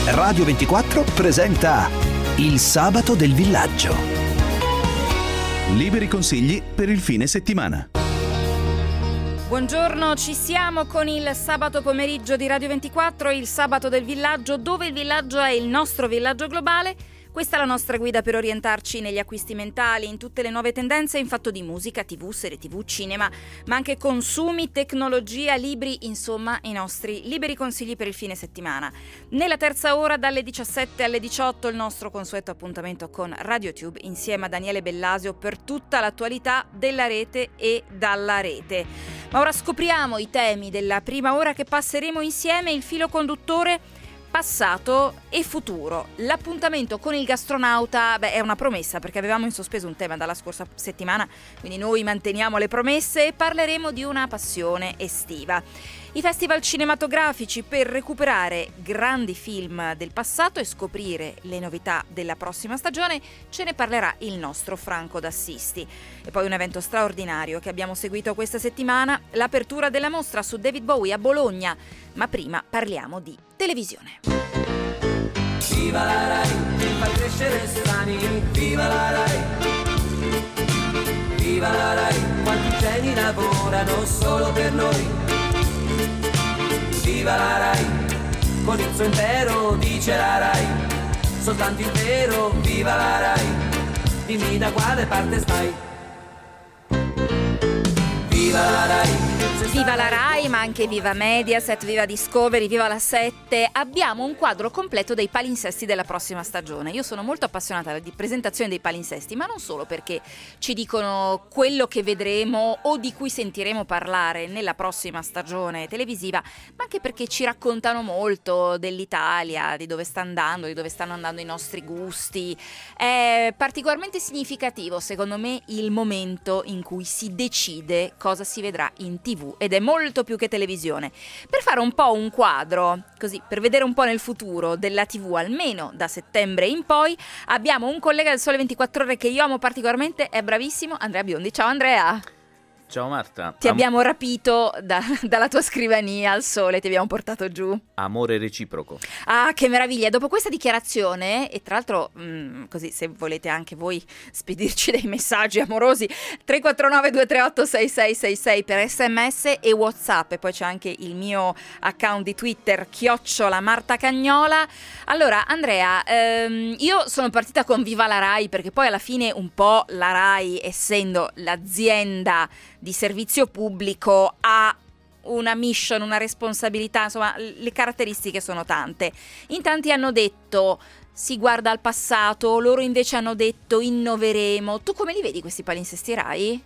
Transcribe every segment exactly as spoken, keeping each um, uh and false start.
Radio ventiquattro presenta Il Sabato del Villaggio. Liberi consigli per il fine settimana. Buongiorno, ci siamo con il sabato pomeriggio di Radio ventiquattro, il Sabato del Villaggio, dove il villaggio è il nostro villaggio globale. Questa è la nostra guida per orientarci negli acquisti mentali, in tutte le nuove tendenze in fatto di musica, tv, serie tv, cinema, ma anche consumi, tecnologia, libri, insomma i nostri liberi consigli per il fine settimana. Nella terza ora dalle diciassette alle diciotto il nostro consueto appuntamento con RadioTube insieme a Daniele Bellasio per tutta l'attualità della rete e dalla rete. Ma ora scopriamo i temi della prima ora che passeremo insieme, il filo conduttore passato e futuro. L'appuntamento con il gastronauta, beh, è una promessa perché avevamo in sospeso un tema dalla scorsa settimana, quindi noi manteniamo le promesse e parleremo di una passione estiva. I festival cinematografici per recuperare grandi film del passato e scoprire le novità della prossima stagione, ce ne parlerà il nostro Franco D'Assisti. E poi un evento straordinario che abbiamo seguito questa settimana, l'apertura della mostra su David Bowie a Bologna. Ma prima parliamo di televisione. Viva la Rai, fa crescere strani, viva la Rai. Viva la Rai, quanti geni lavorano solo per noi. Viva la Rai, con il suo impero dice la Rai, soltanto il vero, viva la Rai, dimmi da quale parte stai. Viva la Rai. Viva la Rai, ma anche viva Mediaset, viva Discovery, viva la sette. Abbiamo un quadro completo dei palinsesti della prossima stagione. Io sono molto appassionata di presentazione dei palinsesti, ma non solo perché ci dicono quello che vedremo o di cui sentiremo parlare nella prossima stagione televisiva, ma anche perché ci raccontano molto dell'Italia, di dove sta andando, di dove stanno andando i nostri gusti. È particolarmente significativo, secondo me, il momento in cui si decide cosa si vedrà in tivù, ed è molto più che televisione. Per fare un po' un quadro, così, per vedere un po' nel futuro della tivù, almeno da settembre in poi, abbiamo un collega del Sole ventiquattro Ore che io amo particolarmente, è bravissimo, Andrea Biondi. Ciao Andrea! Ciao Marta. Ti Am- abbiamo rapito da, dalla tua scrivania al Sole, ti abbiamo portato giù. Amore reciproco. Ah, che meraviglia! Dopo questa dichiarazione, e tra l'altro, mh, così se volete anche voi spedirci dei messaggi amorosi, tre quattro nove due tre otto sei sei sei sei per sms e WhatsApp, e poi c'è anche il mio account di Twitter, chiocciola Marta Cagnola. Allora, Andrea, ehm, io sono partita con Viva la Rai, perché poi alla fine un po' la Rai, essendo l'azienda di servizio pubblico, ha una mission, una responsabilità, insomma le caratteristiche sono tante. In tanti hanno detto si guarda al passato, loro invece hanno detto innoveremo. Tu come li vedi questi palinsesti Rai?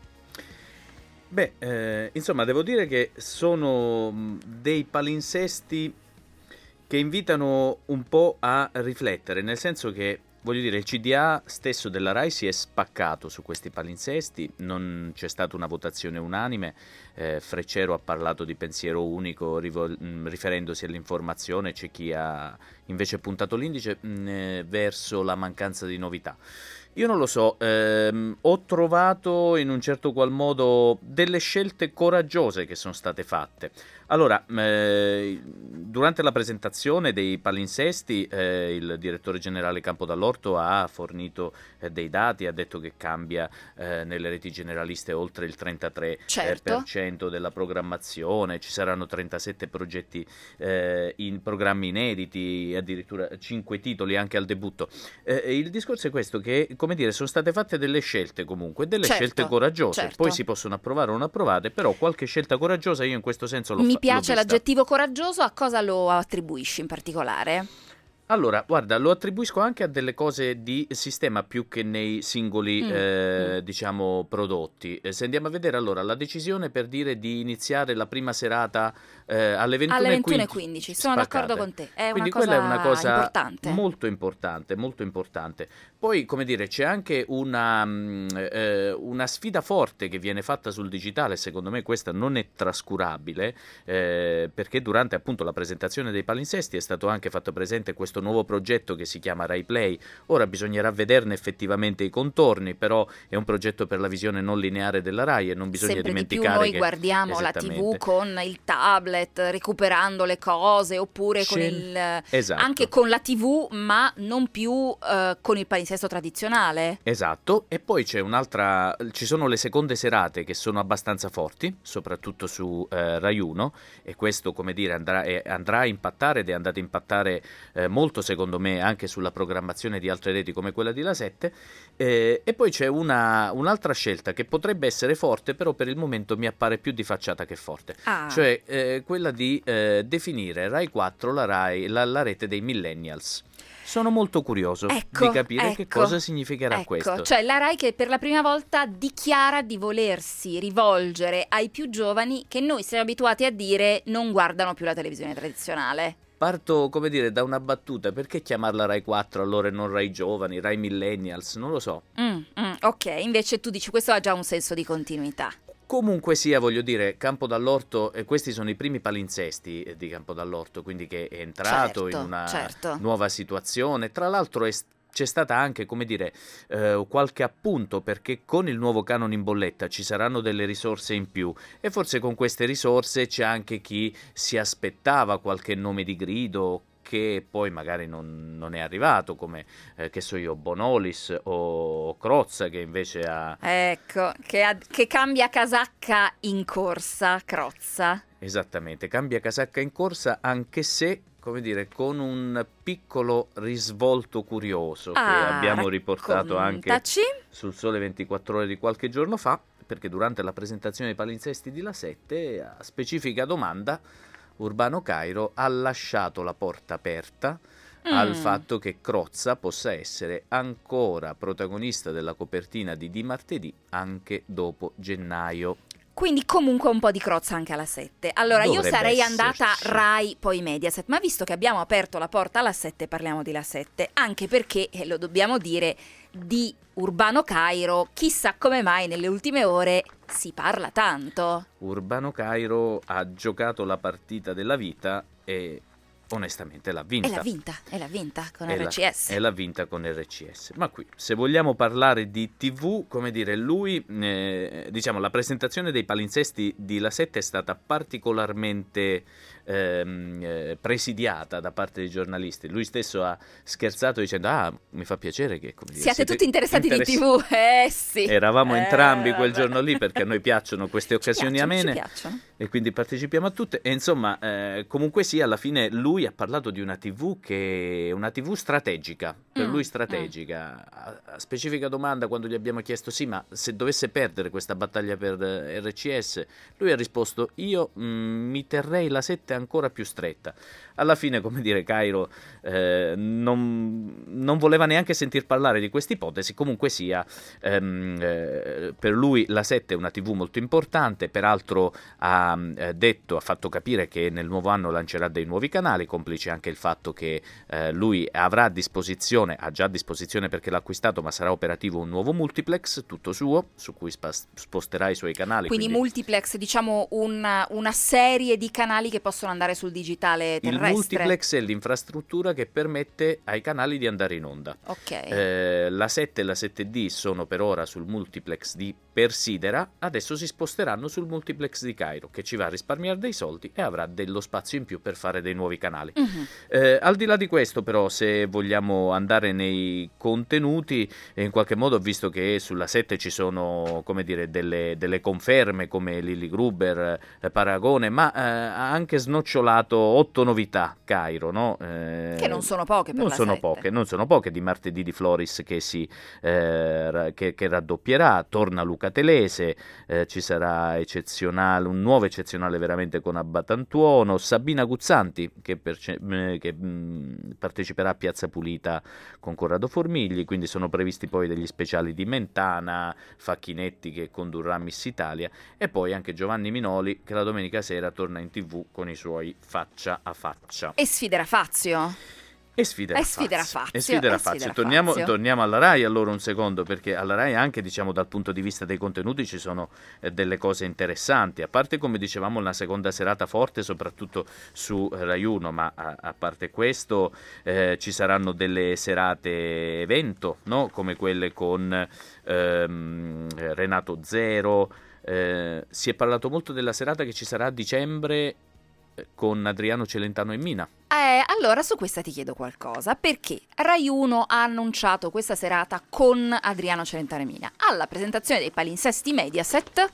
Beh, eh, insomma devo dire che sono dei palinsesti che invitano un po' a riflettere, nel senso che, voglio dire, il C D A stesso della Rai si è spaccato su questi palinsesti, non c'è stata una votazione unanime, eh, Freccero ha parlato di pensiero unico rivol- riferendosi all'informazione, c'è chi ha invece puntato l'indice mh, eh, verso la mancanza di novità. Io non lo so, ehm, ho trovato in un certo qual modo delle scelte coraggiose che sono state fatte. Allora, eh, durante la presentazione dei palinsesti eh, il direttore generale Campo Dall'Orto ha fornito eh, dei dati, ha detto che cambia eh, nelle reti generaliste oltre il trentatré per cento della programmazione, ci saranno trentasette progetti eh, in programmi inediti, addirittura cinque titoli anche al debutto. Eh, il discorso è questo, che come dire, sono state fatte delle scelte comunque, delle certo, scelte coraggiose, certo. Poi si possono approvare o non approvate, però qualche scelta coraggiosa io in questo senso l'ho fatta. Mi piace l'aggettivo coraggioso, a cosa lo attribuisci in particolare? Allora, guarda, lo attribuisco anche a delle cose di sistema più che nei singoli, mm. Eh, mm. diciamo, prodotti. Eh, se andiamo a vedere, allora, la decisione per dire di iniziare la prima serata eh, alle ventuno e quindici, sono d'accordo con te, è Quindi una cosa, quella è una cosa importante. molto importante, molto importante. Poi, come dire, c'è anche una, eh, una sfida forte che viene fatta sul digitale, secondo me questa non è trascurabile, eh, perché durante appunto la presentazione dei palinsesti è stato anche fatto presente questo nuovo progetto che si chiama Rai Play. Ora bisognerà vederne effettivamente i contorni, però è un progetto per la visione non lineare della Rai e non bisogna Sempre dimenticare di più noi che guardiamo la tivù con il tablet, recuperando le cose, oppure con il, esatto. anche con la tivù, ma non più uh, con il palinsesto tradizionale. Esatto, e poi c'è un'altra, ci sono le seconde serate che sono abbastanza forti, soprattutto su eh, Rai uno, e questo, come dire, andrà, eh, andrà a impattare ed è andato a impattare eh, molto, secondo me, anche sulla programmazione di altre reti come quella di La sette. Eh, e poi c'è una, un'altra scelta che potrebbe essere forte, però per il momento mi appare più di facciata che forte, ah. cioè eh, quella di eh, definire Rai quattro la, Rai, la, la rete dei millennials. Sono molto curioso ecco, di capire ecco, che cosa significherà ecco. questo. Cioè la Rai che per la prima volta dichiara di volersi rivolgere ai più giovani, che noi siamo abituati a dire non guardano più la televisione tradizionale. Parto, come dire, da una battuta: perché chiamarla Rai quattro allora e non Rai Giovani, Rai Millennials? Non lo so. Mm, mm, ok, invece tu dici questo ha già un senso di continuità. Comunque sia, voglio dire, Campo Dall'Orto, eh, questi sono i primi palinsesti eh, di Campo Dall'Orto, quindi che è entrato certo, in una certo. nuova situazione. Tra l'altro è c'è stata anche, come dire, eh, qualche appunto, perché con il nuovo canone in bolletta ci saranno delle risorse in più e forse con queste risorse c'è anche chi si aspettava qualche nome di grido che poi magari non, non è arrivato, come eh, che so io, Bonolis o Crozza, che invece ha... Ecco, che, ha, che cambia casacca in corsa, Crozza. Esattamente, cambia casacca in corsa, anche se, come dire, con un piccolo risvolto curioso ah, che abbiamo riportato raccontaci. Anche sul Sole ventiquattro Ore di qualche giorno fa, perché durante la presentazione dei palinsesti di La sette, a specifica domanda, Urbano Cairo ha lasciato la porta aperta mm. al fatto che Crozza possa essere ancora protagonista della copertina di Di Martedì anche dopo gennaio. Quindi comunque un po' di Crozza anche alla sette. Allora Dovrebbe io sarei esserci. andata Rai poi Mediaset, ma visto che abbiamo aperto la porta alla sette parliamo di La sette, anche perché, e lo dobbiamo dire, di Urbano Cairo chissà come mai nelle ultime ore si parla tanto. Urbano Cairo ha giocato la partita della vita e onestamente l'ha vinta. E l'ha vinta, e l'ha vinta con e R C S. La, e l'ha vinta con R C S. Ma qui, se vogliamo parlare di tivù, come dire, lui, eh, diciamo, la presentazione dei palinsesti di La sette è stata particolarmente ehm, eh, presidiata da parte dei giornalisti. Lui stesso ha scherzato dicendo: ah, mi fa piacere che, come dire, siate, siete tutti interessati interess- di tivù. Eh sì. Eravamo eh, entrambi quel vabbè. giorno lì, perché a noi piacciono queste occasioni piacciono, amene ci piacciono. E quindi partecipiamo a tutte. E insomma, eh, comunque sì, alla fine lui ha parlato di una tivù che è una tivù strategica, per mm, lui strategica. Mm. A, a specifica domanda, quando gli abbiamo chiesto sì, ma se dovesse perdere questa battaglia per eh, R C S, lui ha risposto: io mh, mi terrei La sette ancora più stretta. Alla fine, come dire, Cairo eh, non, non voleva neanche sentir parlare di questa ipotesi. Comunque sia, ehm, eh, per lui La sette è una tivù molto importante. Peraltro ha eh, detto, ha fatto capire che nel nuovo anno lancerà dei nuovi canali, complice anche il fatto che eh, lui avrà a disposizione, ha già a disposizione perché l'ha acquistato, ma sarà operativo un nuovo multiplex tutto suo, su cui spa- sposterà i suoi canali. Quindi, quindi multiplex, diciamo una, una serie di canali che possono andare sul digitale terrestre. Il multiplex è l'infrastruttura che permette ai canali di andare in onda. Ok. Eh, la sette e la sette D sono per ora sul multiplex di Persidera, adesso si sposteranno sul multiplex di Cairo, che ci va a risparmiare dei soldi e avrà dello spazio in più per fare dei nuovi canali. Uh-huh. Eh, al di là di questo, però, se vogliamo andare nei contenuti, in qualche modo ho visto che sulla sette ci sono, come dire, delle, delle conferme come Lilli Gruber, eh, Paragone, ma eh, ha anche snocciolato otto novità Cairo, no? Eh, che non sono poche per non la sono sette. poche, non sono poche. Di martedì di Floris che si eh, che, che raddoppierà, torna Luca Telese, eh, ci sarà eccezionale, un nuovo eccezionale veramente con Abbatantuono, Sabina Guzzanti che, perce- che mh, parteciperà a Piazza Pulita con Corrado Formigli, quindi sono previsti poi degli speciali di Mentana, Facchinetti che condurrà Miss Italia e poi anche Giovanni Minoli che la domenica sera torna in tivù con i suoi Faccia a Faccia. E sfiderà Fazio? E sfiderà E sfiderà Fazio. Fazio, E sfiderà e Fazio. sfiderà Torniamo, Fazio. torniamo alla Rai allora un secondo, perché alla Rai anche, diciamo, dal punto di vista dei contenuti ci sono eh, delle cose interessanti, a parte, come dicevamo, una seconda serata forte soprattutto su Rai uno, ma a, a parte questo eh, ci saranno delle serate evento, no? Come quelle con ehm, Renato Zero, eh, si è parlato molto della serata che ci sarà a dicembre con Adriano Celentano e Mina. Eh, allora su questa ti chiedo qualcosa, perché Rai uno ha annunciato questa serata con Adriano Celentano e Mina. Alla presentazione dei palinsesti Mediaset,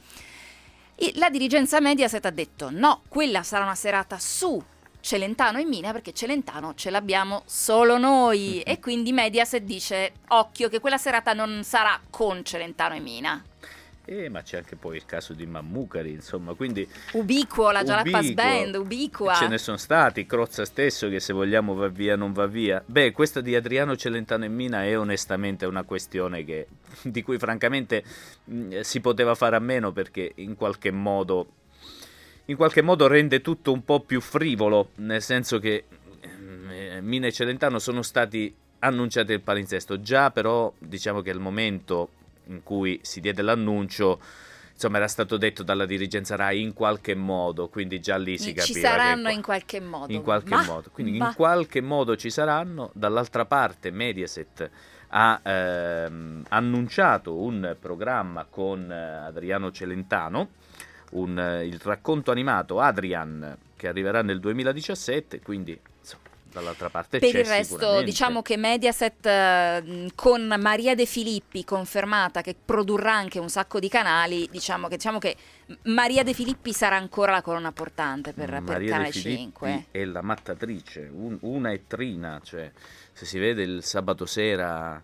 e la dirigenza Mediaset ha detto no, quella sarà una serata su Celentano e Mina, perché Celentano ce l'abbiamo solo noi, mm-hmm. e quindi Mediaset dice occhio che quella serata non sarà con Celentano e Mina. Eh, ma c'è anche poi il caso di Mammucari, insomma, quindi ubiquo, la Jalapas Band, ubiqua. Ce ne sono stati, Crozza stesso che se vogliamo va via non va via. Beh, questa di Adriano Celentano e Mina è onestamente una questione che, di cui francamente mh, si poteva fare a meno, perché in qualche modo in qualche modo rende tutto un po' più frivolo, nel senso che eh, Mina e Celentano sono stati annunciati il palinsesto, già però diciamo che al momento in cui si diede l'annuncio, insomma, era stato detto dalla dirigenza Rai in qualche modo, quindi già lì si capiva ci saranno che in qualche modo. In qualche ma, modo, quindi ma. in qualche modo ci saranno. Dall'altra parte Mediaset ha ehm, annunciato un programma con Adriano Celentano, un, il racconto animato Adrian, che arriverà nel duemiladiciassette, quindi insomma, dall'altra parte per c'è il resto sicuramente. Diciamo che Mediaset eh, con Maria De Filippi confermata che produrrà anche un sacco di canali, diciamo che, diciamo che Maria De Filippi sarà ancora la colonna portante per, per Maria Canale De Filippi cinque. è la mattatrice, un, una è trina, cioè se si vede il sabato sera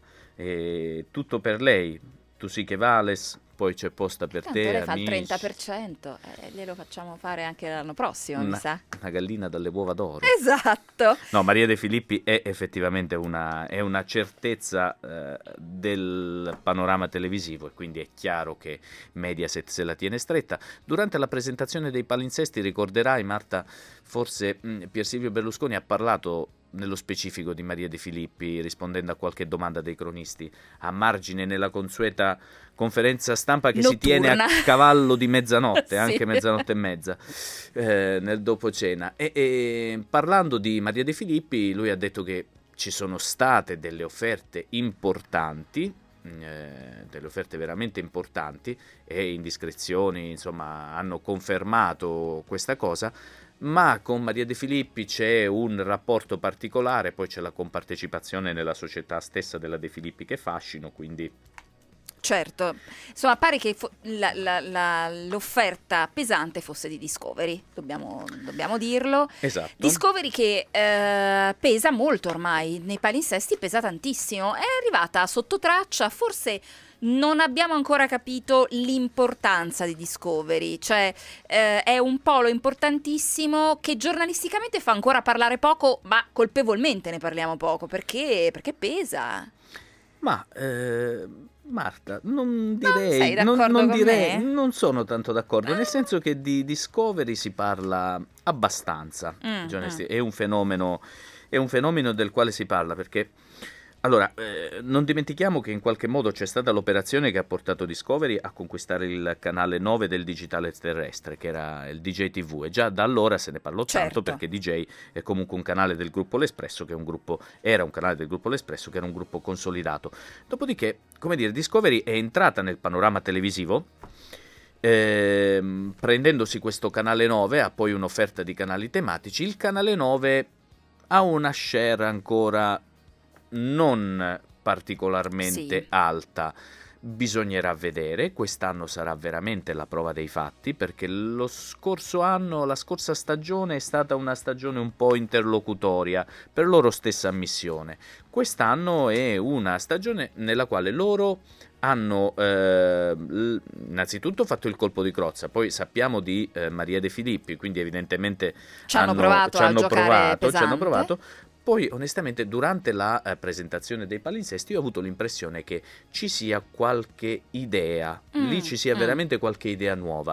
è tutto per lei, tu sì che vales, poi c'è posta per Tanto te, lei fa il amici. trenta per cento, eh, glielo facciamo fare anche l'anno prossimo, una, mi sa. Una gallina dalle uova d'oro. Esatto. No, Maria De Filippi è effettivamente una, è una certezza eh, del panorama televisivo, e quindi è chiaro che Mediaset se la tiene stretta. Durante la presentazione dei palinsesti, ricorderai, Marta, forse mh, Pier Silvio Berlusconi ha parlato nello specifico di Maria De Filippi, rispondendo a qualche domanda dei cronisti, a margine nella consueta conferenza stampa che notturna. Si tiene a cavallo di mezzanotte, sì. anche mezzanotte e mezza, eh, nel dopo cena. E, e parlando di Maria De Filippi, lui ha detto che ci sono state delle offerte importanti, eh, delle offerte veramente importanti, e indiscrezioni, insomma, hanno confermato questa cosa. Ma con Maria De Filippi c'è un rapporto particolare, poi c'è la compartecipazione nella società stessa della De Filippi che fascino, quindi... Certo, insomma pare che fo- la, la, la, l'offerta pesante fosse di Discovery, dobbiamo, dobbiamo dirlo. Esatto. Discovery che eh, pesa molto ormai, nei palinsesti pesa tantissimo, è arrivata sotto traccia, forse... Non abbiamo ancora capito l'importanza di Discovery, cioè eh, è un polo importantissimo che giornalisticamente fa ancora parlare poco, ma colpevolmente ne parliamo poco, perché, perché pesa. Ma eh, Marta, non direi, non, sei non, d'accordo non, con direi me? non sono tanto d'accordo, nel senso che di Discovery si parla abbastanza, Mm, mm. mm. È un fenomeno, è un fenomeno del quale si parla, perché allora, eh, non dimentichiamo che in qualche modo c'è stata l'operazione che ha portato Discovery a conquistare il canale nove del digitale terrestre, che era il D J T V, e già da allora se ne parlò Certo. tanto, perché D J è comunque un canale del gruppo L'Espresso, che è un gruppo, era un canale del gruppo L'Espresso, che era un gruppo consolidato. Dopodiché, come dire, Discovery è entrata nel panorama televisivo, ehm, prendendosi questo canale nove, ha poi un'offerta di canali tematici. Il canale nove ha una share ancora non particolarmente Sì. alta, bisognerà vedere, quest'anno sarà veramente la prova dei fatti, perché lo scorso anno, la scorsa stagione è stata una stagione un po' interlocutoria per loro stessa ammissione. Quest'anno è una stagione nella quale loro hanno eh, innanzitutto fatto il colpo di Crozza, poi sappiamo di eh, Maria De Filippi, quindi evidentemente Ci hanno hanno, provato ci a hanno giocare provato, ci pesante. hanno provato. Poi onestamente durante la eh, presentazione dei palinsesti io ho avuto l'impressione che ci sia qualche idea, Mm, lì ci sia mm. veramente qualche idea nuova.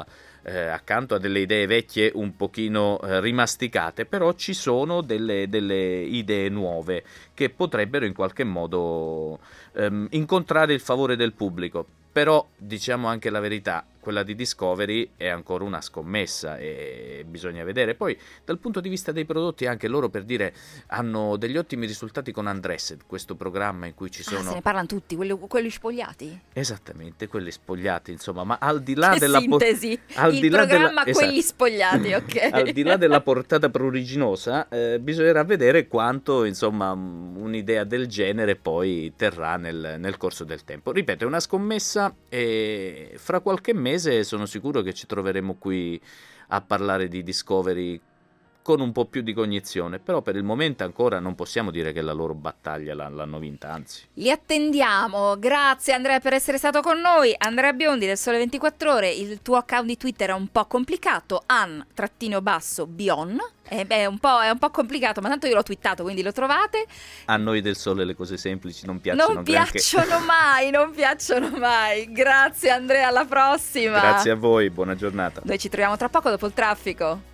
eh, accanto a delle idee vecchie un pochino eh, rimasticate, però ci sono delle, delle idee nuove che potrebbero in qualche modo ehm, incontrare il favore del pubblico. Però diciamo anche la verità, quella di Discovery è ancora una scommessa e bisogna vedere. Poi dal punto di vista dei prodotti, anche loro, per dire, hanno degli ottimi risultati con Undressed, questo programma in cui ci sono... Ah, se ne parlano tutti, quelli, quelli spogliati. Esattamente, quelli spogliati, insomma, ma al di là che della... sintesi, po- al il di là programma della... quelli esatto. spogliati, ok. Al di là della portata pruriginosa, eh, bisognerà vedere quanto, insomma, un'idea del genere poi terrà nel, nel corso del tempo. Ripeto, è una scommessa e fra qualche mese sono sicuro che ci troveremo qui a parlare di Discovery con un po' più di cognizione, però per il momento ancora non possiamo dire che la loro battaglia l'hanno vinta, anzi. Li attendiamo. Grazie Andrea per essere stato con noi. Andrea Biondi del Sole ventiquattro Ore. Il tuo account di Twitter è un po' complicato, an trattino basso bion. Eh beh, è un po', è un po' complicato, ma tanto io l'ho twittato, quindi lo trovate. A noi del Sole le cose semplici non piacciono Non granché. piacciono mai, non piacciono mai. Grazie Andrea, alla prossima. Grazie a voi, buona giornata. Noi ci troviamo tra poco dopo il traffico.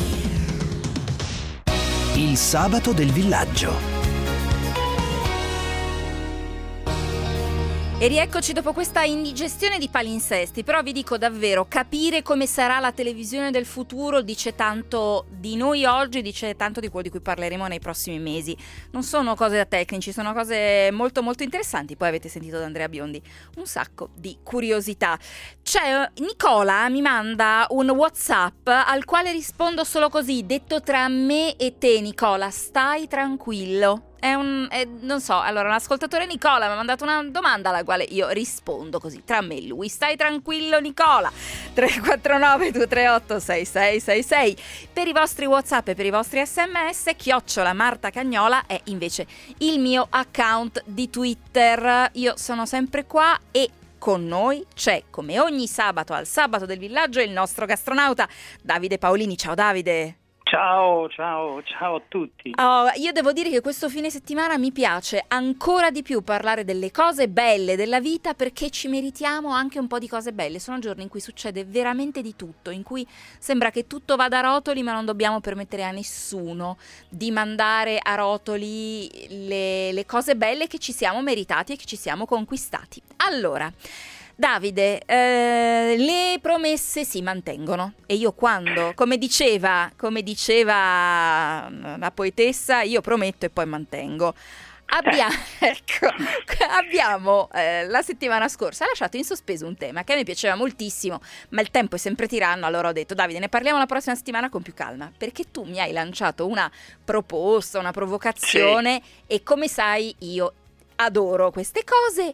Il sabato del villaggio. E rieccoci dopo questa indigestione di palinsesti, però vi dico davvero, capire come sarà la televisione del futuro dice tanto di noi oggi, dice tanto di quello di cui parleremo nei prossimi mesi. Non sono cose da tecnici, sono cose molto molto interessanti. Poi avete sentito da Andrea Biondi un sacco di curiosità. C'è Nicola, mi manda un WhatsApp al quale rispondo solo così, detto tra me e te Nicola, stai tranquillo. È un, è, non so, allora un ascoltatore Nicola mi ha mandato una domanda alla quale io rispondo così, tra me e lui. Stai tranquillo Nicola. tre quattro nove due tre otto sei sei sei sei. Per i vostri WhatsApp e per i vostri sms, chiocciola Marta Cagnola è invece il mio account di Twitter. Io sono sempre qua e con noi c'è, come ogni sabato al Sabato del Villaggio, il nostro gastronauta Davide Paolini. Ciao Davide. Ciao, ciao, ciao a tutti. Oh, io devo dire che questo fine settimana mi piace ancora di più parlare delle cose belle della vita, perché ci meritiamo anche un po' di cose belle. Sono giorni in cui succede veramente di tutto, in cui sembra che tutto vada a rotoli, ma non dobbiamo permettere a nessuno di mandare a rotoli le, le cose belle che ci siamo meritati e che ci siamo conquistati. Allora, Davide, eh, le promesse si mantengono e io quando, come diceva, come diceva la poetessa, io prometto e poi mantengo. Abbiamo, ecco, abbiamo eh, la settimana scorsa lasciato in sospeso un tema che a me piaceva moltissimo, ma il tempo è sempre tiranno, allora ho detto Davide, ne parliamo la prossima settimana con più calma, perché tu mi hai lanciato una proposta, una provocazione, sì. E come sai io adoro queste cose.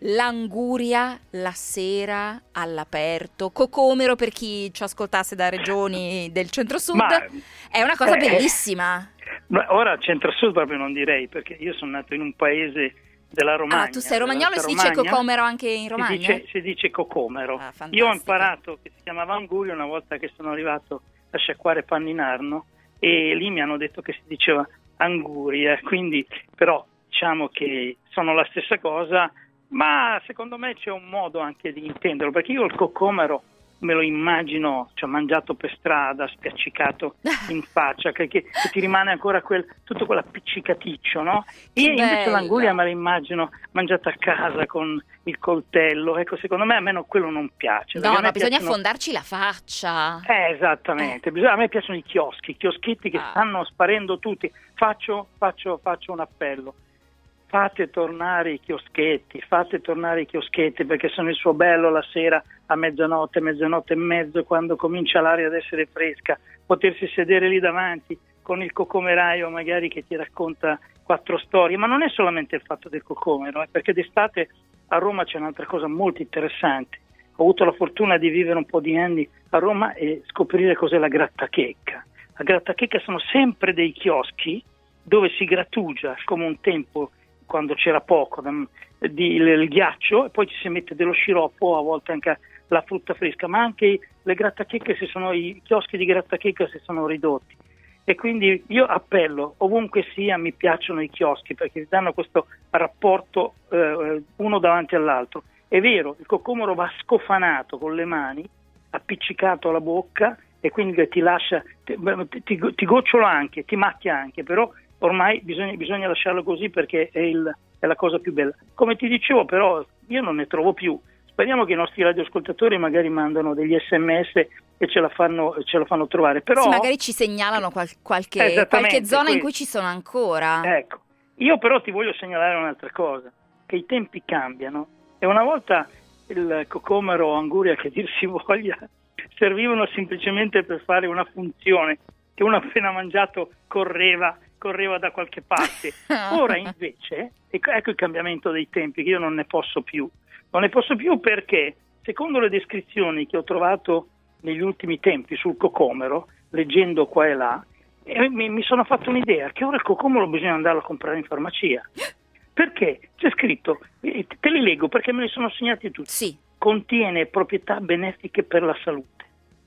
L'anguria la sera all'aperto, cocomero per chi ci ascoltasse da regioni del centro-sud, ma, è una cosa eh, bellissima. Ma ora centro-sud proprio non direi, perché io sono nato in un paese della Romagna. Ah, tu sei romagnolo e si dice cocomero anche in Romagna? Si dice, si dice cocomero. Ah, io ho imparato che si chiamava anguria una volta che sono arrivato a sciacquare panni in Arno e lì mi hanno detto che si diceva anguria, quindi però diciamo che sono la stessa cosa. Ma secondo me c'è un modo anche di intenderlo, perché io il cocomero me lo immagino, cioè mangiato per strada, spiaccicato in faccia, che, che, che ti rimane ancora quel, tutto quell'appiccicaticcio, no? Io invece l'anguria me la immagino mangiata a casa con il coltello, ecco, secondo me a me no, quello non piace. No, no, bisogna piacciono... affondarci la faccia. Eh, esattamente, eh. Bisogna... a me piacciono i chioschi, i chioschetti che ah. stanno sparendo tutti. Faccio, faccio, faccio un appello. Fate tornare i chioschetti, fate tornare i chioschetti perché sono il suo bello la sera a mezzanotte, mezzanotte e mezzo, quando comincia l'aria ad essere fresca, potersi sedere lì davanti con il cocomeraio magari che ti racconta quattro storie, ma non è solamente il fatto del cocomero, eh, perché d'estate a Roma c'è un'altra cosa molto interessante. Ho avuto la fortuna di vivere un po' di anni a Roma e scoprire cos'è la grattachecca. La grattachecca sono sempre dei chioschi dove si grattugia come un tempo, quando c'era poco, di, il, il ghiaccio, e poi ci si mette dello sciroppo, a volte anche la frutta fresca, ma anche le grattachecche, si sono, i chioschi di grattachecca si sono ridotti. E quindi io appello, ovunque sia, mi piacciono i chioschi, perché ti danno questo rapporto eh, uno davanti all'altro. È vero, il cocomero va scofanato con le mani, appiccicato alla bocca e quindi ti lascia, ti, ti, ti gocciola anche, ti macchia anche, però ormai bisogna, bisogna lasciarlo così perché è, il, è la cosa più bella. Come ti dicevo, però io non ne trovo più. Speriamo che i nostri radioascoltatori magari mandano degli sms e ce la fanno, ce la fanno trovare. Però sì, magari ci segnalano qual, qualche, qualche zona questo. in cui ci sono ancora. Ecco, io però ti voglio segnalare un'altra cosa, che i tempi cambiano e una volta il cocomero o anguria, che dir si voglia, servivano semplicemente per fare una funzione, che uno appena mangiato correva, correva da qualche parte. Ora invece, ecco, ecco il cambiamento dei tempi, che io non ne posso più. Non ne posso più perché, secondo le descrizioni che ho trovato negli ultimi tempi sul cocomero, leggendo qua e là, eh, mi, mi sono fatto un'idea che ora il cocomero bisogna andarlo a comprare in farmacia. Perché? C'è scritto, eh, te li leggo perché me li sono segnati tutti. Sì. Contiene proprietà benefiche per la salute,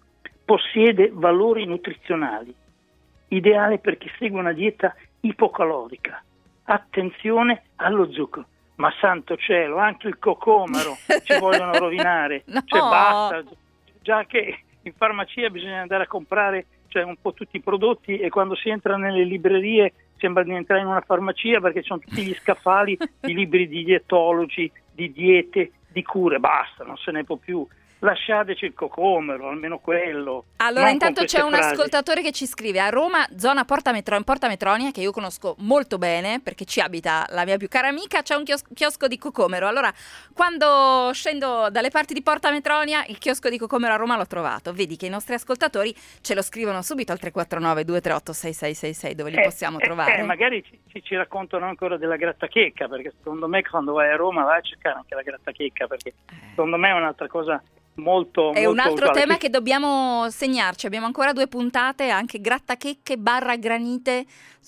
possiede valori nutrizionali, ideale per chi segue una dieta ipocalorica. Attenzione allo zucchero. Ma santo cielo, anche il cocomero ci vogliono rovinare. No. Cioè basta, già che in farmacia bisogna andare a comprare, cioè, un po' tutti i prodotti, e quando si entra nelle librerie sembra di entrare in una farmacia perché ci sono tutti gli scaffali di libri di dietologi, di diete, di cure. Basta, non se ne può più. Lasciateci il cocomero, almeno quello. Allora, non intanto c'è un frasi. ascoltatore che ci scrive: a Roma, zona Porta, Metro- Porta Metronia, che io conosco molto bene perché ci abita la mia più cara amica, c'è un chios- chiosco di cocomero. Allora, quando scendo dalle parti di Porta Metronia, il chiosco di cocomero a Roma l'ho trovato. Vedi che i nostri ascoltatori ce lo scrivono subito al tre quattro nove due tre otto sei sei sei sei, dove li Eh, possiamo eh, trovare. Eh, magari ci, ci, ci raccontano ancora della grattachecca, perché secondo me quando vai a Roma vai a cercare anche la grattachecca, perché secondo me è un'altra cosa molto, è molto un altro usuale. tema che dobbiamo segnarci. Abbiamo ancora due puntate, anche grattachecche barra granite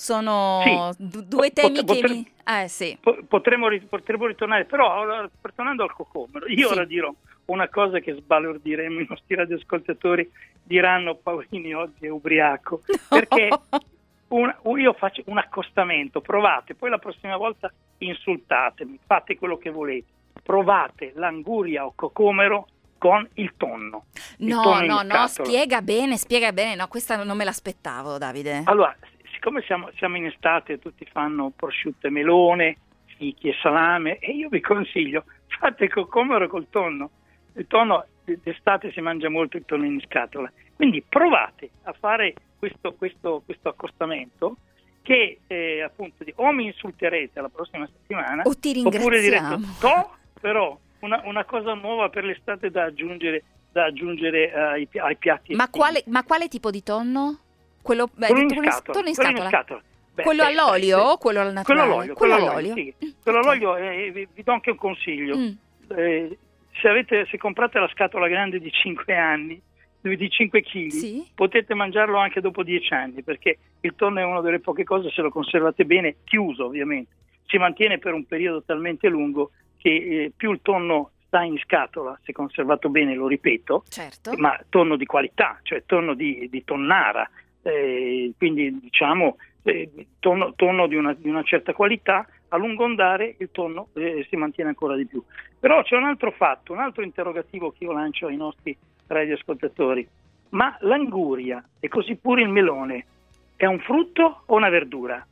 sono Sì. d- due Pot- temi potre- che mi... Eh sì. Po- Potremmo, ri- potremmo ritornare, però allora, tornando al cocomero, io Sì. ora dirò una cosa che sbalordiremo, i nostri radioascoltatori diranno: Paolini oggi è ubriaco, perché un, io faccio un accostamento, provate, poi la prossima volta insultatemi, fate quello che volete, provate l'anguria o cocomero con il tonno. Il No, tonno in no, no, scatola. spiega bene, spiega bene. No, questa non me l'aspettavo, Davide. Allora, siccome siamo, siamo in estate, tutti fanno prosciutto e melone, fichi e salame, e io vi consiglio, fate il cocomero col tonno. Il tonno d'estate si mangia molto il tonno in scatola, quindi provate a fare questo, questo, questo accostamento, che eh, appunto o mi insulterete la prossima settimana, O ti oppure direte: ringraziamo. to, però una, una cosa nuova per l'estate da aggiungere, da aggiungere ai, ai piatti Ma estivi. quale, ma quale tipo di tonno? Quello, beh, Quello in tonno in- scatola, tonno in quello in scatola. scatola. Beh, Quello beh, all'olio sì. o quello al Quello naturale? all'olio, quello all'olio, all'olio. sì. Mm, Quello ok. all'olio, eh, vi, vi do anche un consiglio. Mm. Eh, se, avete, se comprate la scatola grande di cinque anni, di cinque chili, Sì. potete mangiarlo anche dopo dieci anni, perché il tonno è una delle poche cose, se lo conservate bene, chiuso ovviamente, si mantiene per un periodo talmente lungo che eh, più il tonno sta in scatola, se conservato bene, lo ripeto, Certo. ma tonno di qualità, cioè tonno di, di tonnara, eh, quindi diciamo eh, tonno, tonno di, una, di una certa qualità, a lungo andare il tonno eh, si mantiene ancora di più. Però c'è un altro fatto, un altro interrogativo che io lancio ai nostri radioascoltatori: ma l'anguria e così pure il melone è un frutto o una verdura?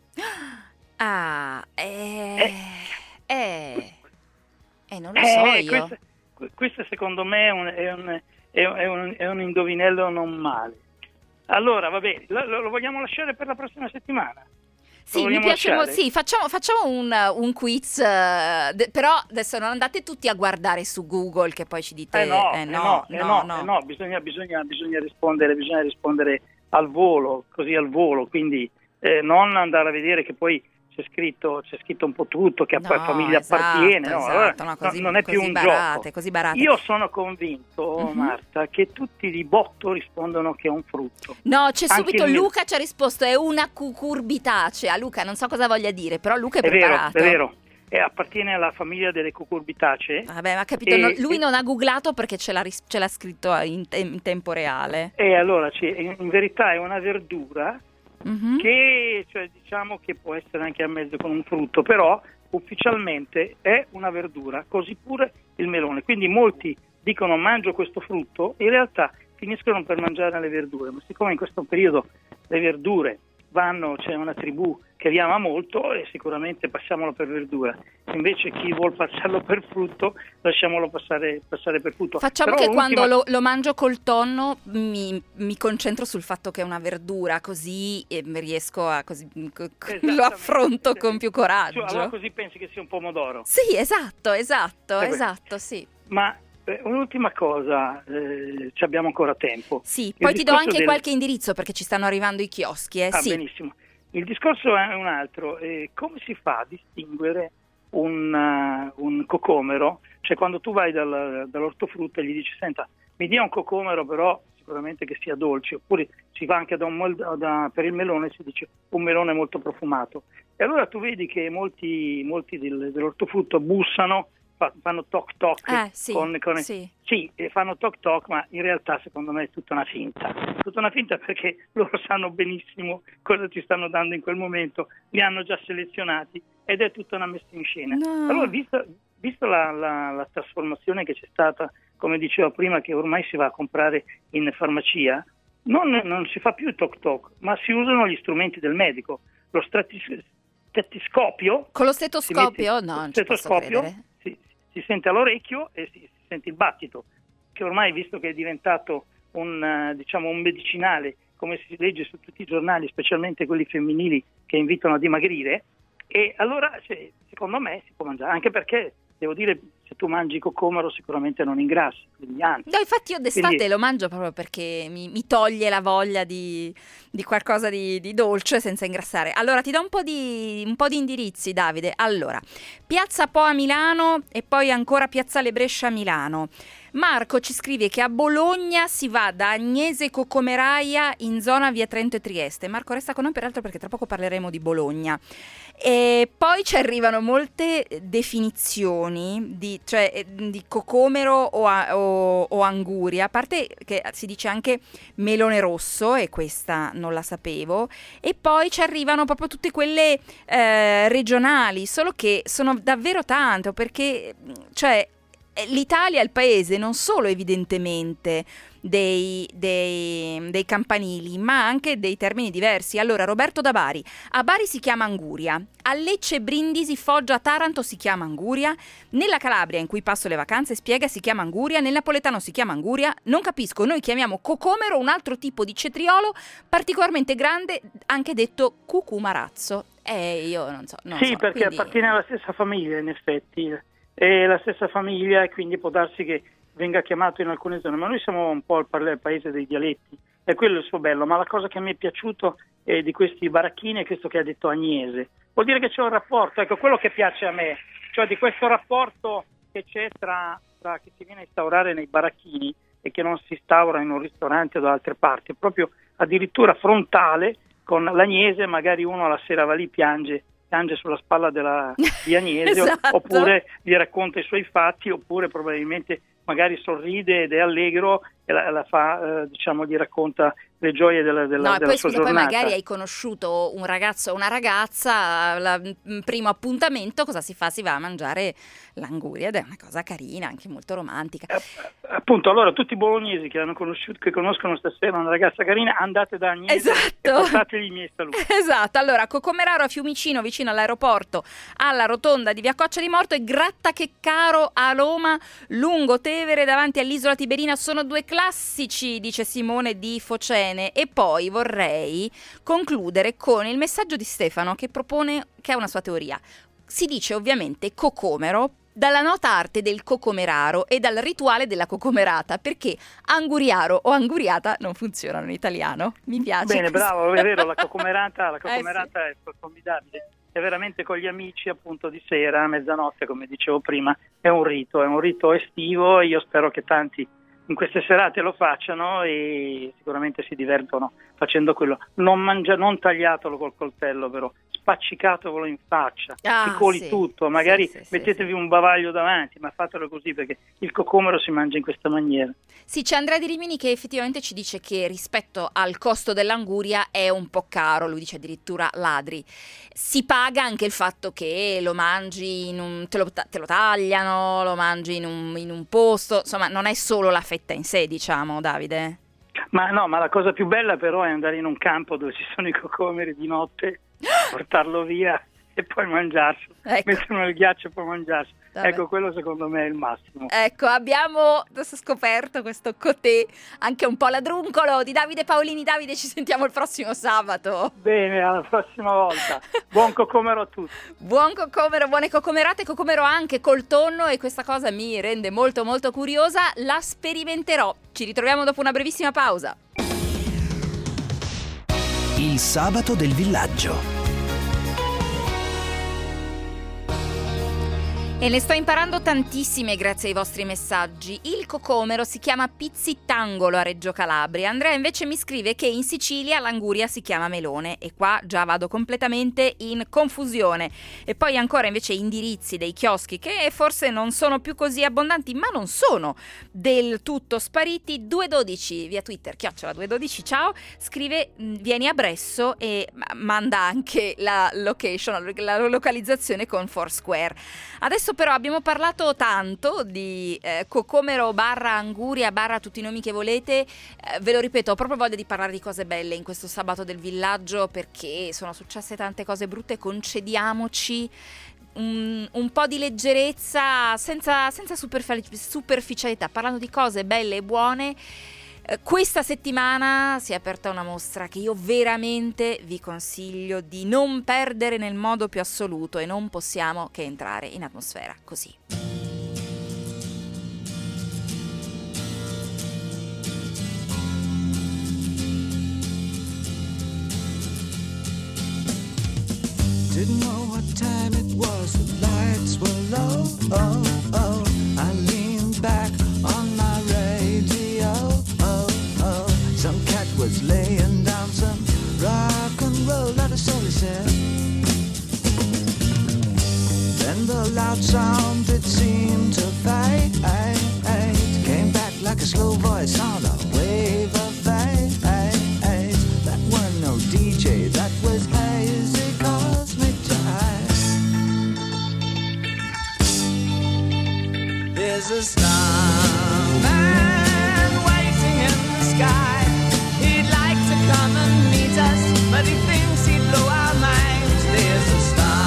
Ah, eh, Eh. eh, eh, non lo Eh, so io. questo, questo secondo me è un, è, un, è, un, è, un, è un indovinello non male. Allora, vabbè, lo, lo vogliamo lasciare per la prossima settimana? Sì, Lo mi vogliamo piace mo- lasciare? sì, facciamo, facciamo un, un quiz, eh, de- però adesso non andate tutti a guardare su Google che poi ci dite Eh no, eh eh no, no, eh no, no, no. eh no, bisogna, bisogna, bisogna rispondere, bisogna rispondere al volo, così al volo, quindi eh, non andare a vedere che poi c'è scritto, c'è scritto un po' tutto, che a No, poi famiglia esatto, appartiene, no, esatto, allora, no, così- no, non è più così un barate, gioco. così barate. Io sono convinto, Mhm. Marta, che tutti di botto rispondono che è un frutto. No, c'è Anche subito il- Luca ci ha risposto, è una cucurbitacea. Luca, non so cosa voglia dire, però Luca è, È vero, preparato. è vero, e appartiene alla famiglia delle cucurbitacee. Vabbè, ma ha capito, E- non- lui e- non ha googlato perché ce l'ha, ris- ce l'ha scritto in, te- in tempo reale. E allora ci- in verità è una verdura Mhm. che, cioè, diciamo che può essere anche a mezzo con un frutto, però ufficialmente è una verdura, così pure il melone. Quindi molti dicono mangio questo frutto, in realtà finiscono per mangiare le verdure, ma siccome in questo periodo le verdure vanno, c'è una tribù che vi ama molto e sicuramente passiamolo per verdura, invece chi vuol passarlo per frutto lasciamolo passare, passare per frutto. Facciamo Però che l'ultima... quando lo, lo mangio col tonno mi, mi concentro sul fatto che è una verdura, così e riesco a così lo affronto con più coraggio. Cioè, allora così pensi che sia un pomodoro? Sì, esatto, esatto, Eh esatto, sì. Ma eh, un'ultima cosa, eh, ci abbiamo ancora tempo. Sì, Il poi ti do discorso anche del... qualche indirizzo perché ci stanno arrivando i chioschi, eh, Ah, sì. benissimo. Il discorso è un altro, eh, come si fa a distinguere un, uh, un cocomero? Cioè quando tu vai dal, dall'ortofrutta e gli dici senta, mi dia un cocomero però sicuramente che sia dolce, oppure si va anche da un, da, per il melone e si dice un melone molto profumato. E allora tu vedi che molti, molti del, dell'ortofrutto bussano, fa, fanno toc toc, Eh, sì, con, con, sì. sì, fanno toc toc, ma in realtà secondo me è tutta una finta. Tutta una finta perché loro sanno benissimo cosa ti stanno dando in quel momento, li hanno già selezionati ed è tutta una messa in scena. No. Allora, visto, visto la, la, la trasformazione che c'è stata, come dicevo prima, che ormai si va a comprare in farmacia, non, non si fa più il toc toc, ma si usano gli strumenti del medico. Lo stratis- stetoscopio. Con lo stetoscopio? Mette, No, non ci posso stetoscopio, credere. si, si sente all'orecchio e si, si sente il battito, che ormai, visto che è diventato un, uh, diciamo, un medicinale, come si legge su tutti i giornali, specialmente quelli femminili che invitano a dimagrire, e allora cioè, secondo me si può mangiare, anche perché devo dire, se tu mangi cocomero sicuramente non ingrassi, quindi anzi. No, infatti io d'estate Quindi... lo mangio proprio perché mi, mi toglie la voglia di, di qualcosa di, di dolce senza ingrassare. Allora ti do un po' di, un po' di indirizzi, Davide. Allora, Piazza Po a Milano e poi ancora Piazzale Brescia a Milano. Marco ci scrive che a Bologna si va da Agnese Cocomeraia in zona via Trento e Trieste. Marco resta con noi peraltro perché tra poco parleremo di Bologna. E poi ci arrivano molte definizioni di, cioè, di cocomero o, a, o, o anguria, a parte che si dice anche melone rosso e questa non la sapevo, e poi ci arrivano proprio tutte quelle eh, regionali, solo che sono davvero tanto perché cioè l'Italia è il paese non solo evidentemente dei, dei, dei campanili, ma anche dei termini diversi. Allora, Roberto da Bari: a Bari si chiama anguria, a Lecce, Brindisi, Foggia, Taranto si chiama anguria, nella Calabria in cui passo le vacanze, spiega, si chiama anguria, nel napoletano si chiama anguria. Non capisco, noi chiamiamo cocomero un altro tipo di cetriolo particolarmente grande, anche detto cucumarazzo. Eh, io non so. Non sì, so, perché quindi... appartiene alla stessa famiglia in effetti, è la stessa famiglia e quindi può darsi che venga chiamato in alcune zone, ma noi siamo un po' il paese dei dialetti, è quello il suo bello. Ma la cosa che mi è piaciuto eh, di questi baracchini è questo che ha detto Agnese, vuol dire che c'è un rapporto, ecco quello che piace a me, cioè di questo rapporto che c'è tra, tra che si viene a instaurare nei baracchini e che non si instaura in un ristorante o da altre parti, è proprio addirittura frontale con l'Agnese. Magari uno alla sera va lì, piange piange sulla spalla della, di Agnese, esatto. Oppure gli racconta i suoi fatti, oppure probabilmente magari sorride ed è allegro e la, la fa, eh, diciamo, gli racconta le gioie della, della, no, della poi, sua scusa, giornata. poi magari hai conosciuto un ragazzo o una ragazza, la, il primo appuntamento, cosa si fa? Si va a mangiare l'anguria ed è una cosa carina, anche molto romantica. Eh, appunto, allora tutti i bolognesi che hanno conosciuto, che conoscono stasera una ragazza carina, andate da Agnese, esatto. E portategli i miei saluti. Esatto, allora Cocomeraro a Fiumicino, vicino all'aeroporto, alla rotonda di via Coccia di Morto, e Grattacheccaro a Roma, lungo Tevere, davanti all'isola Tiberina. Sono due classici, dice Simone di Focene. E poi vorrei concludere con il messaggio di Stefano che propone, che è una sua teoria. Si dice ovviamente cocomero dalla nota arte del cocomeraro e dal rituale della cocomerata, perché anguriaro o anguriata non funzionano in italiano. Mi piace. Bene, questo. bravo, è vero, la cocomerata, la cocomerata eh sì. è formidabile. È veramente con gli amici, appunto, di sera, a mezzanotte, come dicevo prima, è un rito, è un rito estivo e io spero che tanti in queste serate lo facciano e sicuramente si divertono facendo quello. Non mangia, non tagliatelo col coltello però, spaccicatevelo in faccia, ah, si coli sì. tutto, magari sì, sì, mettetevi sì, un bavaglio davanti, ma fatelo così perché il cocomero si mangia in questa maniera. Sì, c'è Andrea Di Rimini che effettivamente ci dice che rispetto al costo dell'anguria è un po' caro, lui dice addirittura ladri. Si paga anche il fatto che lo mangi, in un, te, lo, te lo tagliano, lo mangi in un, in un posto, insomma non è solo la fetta in sé, diciamo, Davide. Ma no, ma la cosa più bella però è andare in un campo dove ci sono i cocomeri di notte, portarlo via e poi mangiarselo, Ecco. metterlo nel ghiaccio e poi mangiarselo. Vabbè. Ecco, quello secondo me è il massimo. Ecco, abbiamo scoperto questo cotè, anche un po' ladruncolo di Davide Paolini. Davide, ci sentiamo il prossimo sabato. Bene, alla prossima volta. Buon cocomero a tutti. Buon cocomero, buone cocomerate, cocomero anche col tonno, e questa cosa mi rende molto molto curiosa, la sperimenterò. Ci ritroviamo dopo una brevissima pausa. Il sabato del villaggio. E ne sto imparando tantissime grazie ai vostri messaggi. Il cocomero si chiama pizzittangolo a Reggio Calabria. Andrea invece mi scrive che in Sicilia l'anguria si chiama melone, e qua già vado completamente in confusione. E poi ancora invece indirizzi dei chioschi che forse non sono più così abbondanti, ma non sono del tutto spariti. duecentododici via Twitter, chiocciola duecentododici, ciao, scrive vieni a Bresso e manda anche la location, la localizzazione con Foursquare. Adesso però abbiamo parlato tanto di eh, cocomero barra anguria barra tutti i nomi che volete, eh, ve lo ripeto, ho proprio voglia di parlare di cose belle in questo sabato del villaggio, perché sono successe tante cose brutte. Concediamoci un, un po' di leggerezza senza, senza superfi- superficialità, parlando di cose belle e buone. Questa settimana si è aperta una mostra che io veramente vi consiglio di non perdere nel modo più assoluto, e non possiamo che entrare in atmosfera così. Didn't know what time it was, the lights were low, oh, oh. I leaned back on my radio, oh, oh. Some cat was laying down some rock and roll, that is all he said. Then the loud sound, it seemed to fade, came back like a slow voice on a wave of fade. That weren't no D J, that was hazy cosmic jive. There's a starman waiting in the sky. He'd like to come and meet us, but he thinks he'd blow our minds. There's a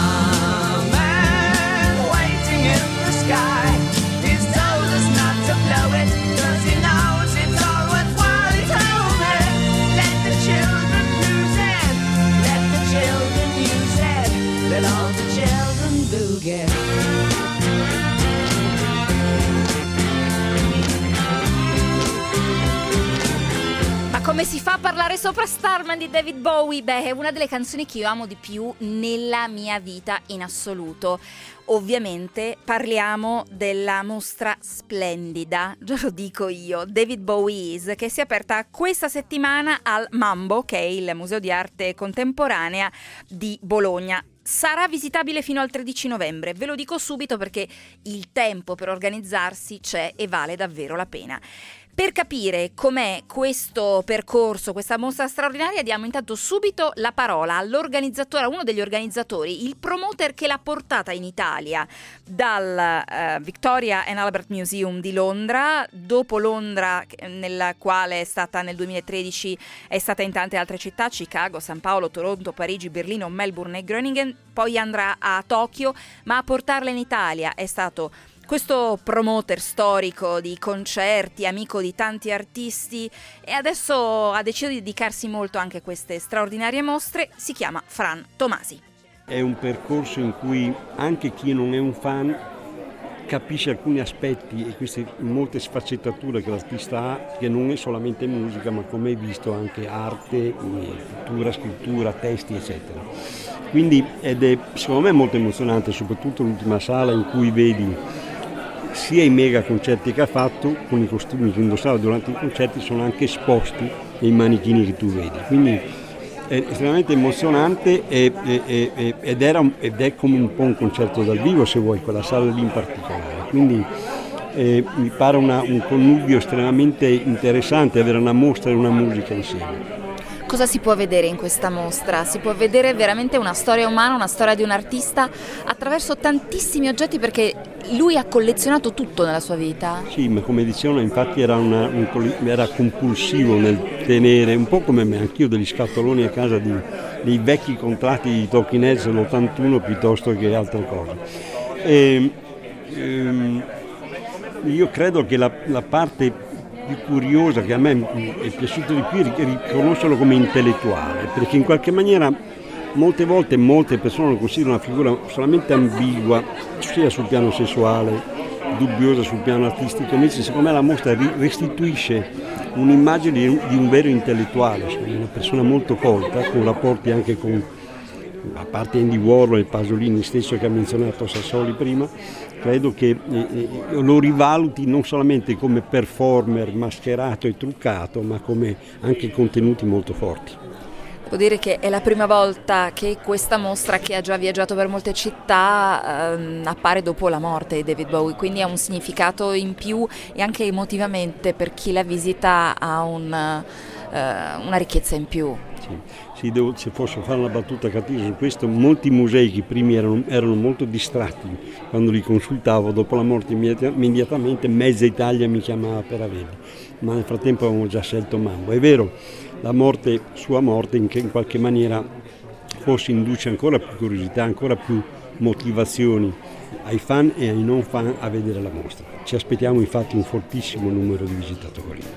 starman waiting in the sky. He's told us not to blow it, cause he knows it's all worthwhile. He told me, let the children use it, let the children use it, let all the children boogie. Come si fa a parlare sopra Starman di David Bowie? Beh, è una delle canzoni che io amo di più nella mia vita in assoluto. Ovviamente parliamo della mostra splendida, già lo dico io, David Bowie's, che si è aperta questa settimana al Mambo, che è il Museo di Arte Contemporanea di Bologna. Sarà visitabile fino al tredici novembre, ve lo dico subito perché il tempo per organizzarsi c'è e vale davvero la pena. Per capire com'è questo percorso, questa mostra straordinaria, diamo intanto subito la parola all'organizzatore, a uno degli organizzatori, il promoter che l'ha portata in Italia dal uh, Victoria and Albert Museum di Londra, dopo Londra, nella quale è stata nel duemilatredici, è stata in tante altre città, Chicago, San Paolo, Toronto, Parigi, Berlino, Melbourne e Groningen, poi andrà a Tokyo, ma a portarla in Italia è stato questo promoter storico di concerti, amico di tanti artisti, e adesso ha deciso di dedicarsi molto anche a queste straordinarie mostre. Si chiama Fran Tomasi. È un percorso in cui anche chi non è un fan capisce alcuni aspetti e queste molte sfaccettature che l'artista ha, che non è solamente musica, ma come hai visto anche arte, pittura, scrittura, testi, eccetera. Quindi ed è secondo me molto emozionante, soprattutto l'ultima sala in cui vedi sia i mega concerti che ha fatto con i costumi che indossava durante i concerti sono anche esposti nei manichini che tu vedi, quindi è estremamente emozionante e, e, e, ed, era, ed è come un po' un concerto dal vivo, se vuoi, quella sala lì in particolare, quindi eh, mi pare una, un connubio estremamente interessante avere una mostra e una musica insieme. Cosa si può vedere in questa mostra? Si può vedere veramente una storia umana, una storia di un artista attraverso tantissimi oggetti, perché lui ha collezionato tutto nella sua vita. Sì, ma come dicevano, infatti era, una, un, era compulsivo nel tenere, un po' come me, anch'io degli scatoloni a casa di, dei vecchi contratti di Talking Heads dell'ottantuno piuttosto che altre cose. E, ehm, io credo che la, la parte più curiosa, che a me è piaciuto di più, è riconoscerlo come intellettuale, perché in qualche maniera molte volte molte persone lo considerano una figura solamente ambigua, sia sul piano sessuale, dubbiosa sul piano artistico, invece secondo me la mostra restituisce un'immagine di un, di un vero intellettuale, cioè una persona molto colta, con rapporti anche con, a parte Andy Warhol e Pasolini stesso che ha menzionato Sassoli prima, credo che eh, lo rivaluti non solamente come performer mascherato e truccato, ma come anche contenuti molto forti. Devo dire che è la prima volta che questa mostra, che ha già viaggiato per molte città, ehm, appare dopo la morte di David Bowie, quindi ha un significato in più e anche emotivamente per chi la visita ha un, eh, una ricchezza in più. Sì, sì, devo, se posso fare una battuta cattiva su questo, molti musei che primi erano, erano molto distratti quando li consultavo, dopo la morte immediatamente mezza Italia mi chiamava per averli, ma nel frattempo avevamo già scelto Mambo. È vero, la morte, sua morte in, che in qualche maniera forse induce ancora più curiosità, ancora più motivazioni ai fan e ai non fan a vedere la mostra. Ci aspettiamo infatti un fortissimo numero di visitatori.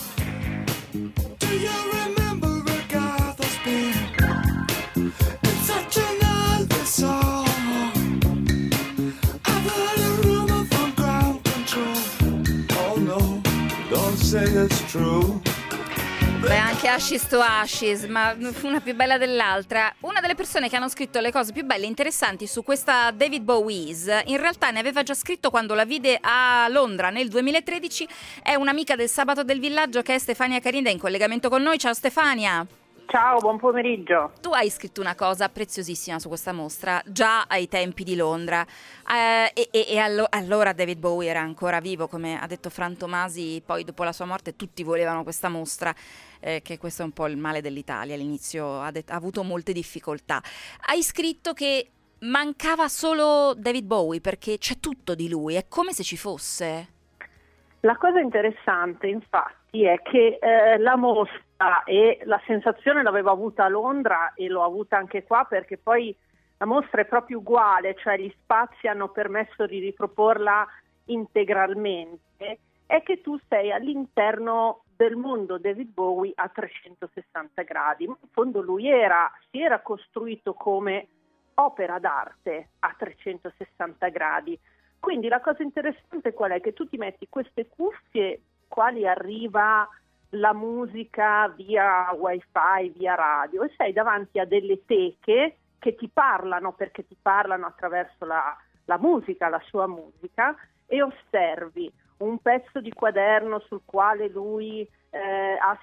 Beh, anche Ashes to Ashes, ma una più bella dell'altra. Una delle persone che hanno scritto le cose più belle e interessanti su questa David Bowie, in realtà ne aveva già scritto quando la vide a Londra nel duemilatredici, è un'amica del Sabato del Villaggio che è Stefania Carinda, in collegamento con noi. Ciao Stefania. Ciao, buon pomeriggio. Tu hai scritto una cosa preziosissima su questa mostra già ai tempi di Londra, eh, e, e, e allo, allora David Bowie era ancora vivo, come ha detto Fran Tomasi. Poi dopo la sua morte tutti volevano questa mostra, eh, che questo è un po' il male dell'Italia, all'inizio ha, det- ha avuto molte difficoltà. Hai scritto che mancava solo David Bowie perché c'è tutto di lui, è come se ci fosse. La cosa interessante infatti è che eh, la mostra, e la sensazione l'avevo avuta a Londra e l'ho avuta anche qua, perché poi la mostra è proprio uguale, cioè gli spazi hanno permesso di riproporla integralmente, è che tu sei all'interno del mondo David Bowie a trecentosessanta gradi. In fondo lui era, si era costruito come opera d'arte a trecentosessanta gradi. Quindi la cosa interessante qual è? Che tu ti metti queste cuffie, quali arriva la musica via wifi, via radio, e sei davanti a delle teche che ti parlano, perché ti parlano attraverso la, la musica, la sua musica, e osservi un pezzo di quaderno sul quale lui eh, ha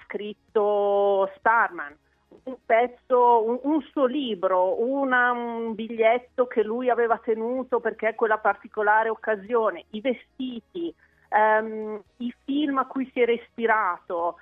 scritto Starman, un pezzo, un, un suo libro, una, un biglietto che lui aveva tenuto perché è quella particolare occasione, i vestiti, ehm, i film a cui si era ispirato,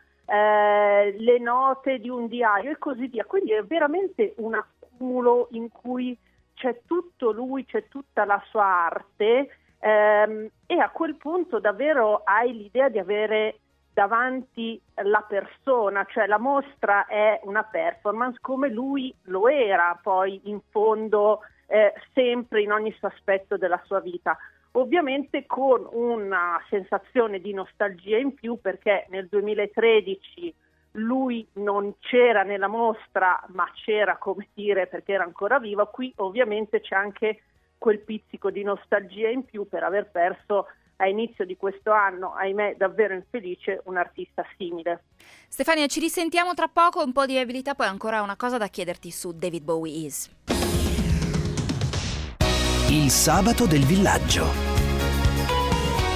eh, le note di un diario e così via. Quindi è veramente un accumulo in cui c'è tutto lui, c'è tutta la sua arte, ehm, e a quel punto davvero hai l'idea di avere davanti la persona, cioè la mostra è una performance come lui lo era poi in fondo, eh, sempre in ogni suo aspetto della sua vita, ovviamente con una sensazione di nostalgia in più, perché nel duemilatredici lui non c'era nella mostra, ma c'era, come dire, perché era ancora vivo. Qui ovviamente c'è anche quel pizzico di nostalgia in più per aver perso a inizio di questo anno, ahimè davvero infelice, un artista simile. Stefania, ci risentiamo tra poco, un po' di viabilità, poi ancora una cosa da chiederti su David Bowie Is. Il Sabato del Villaggio.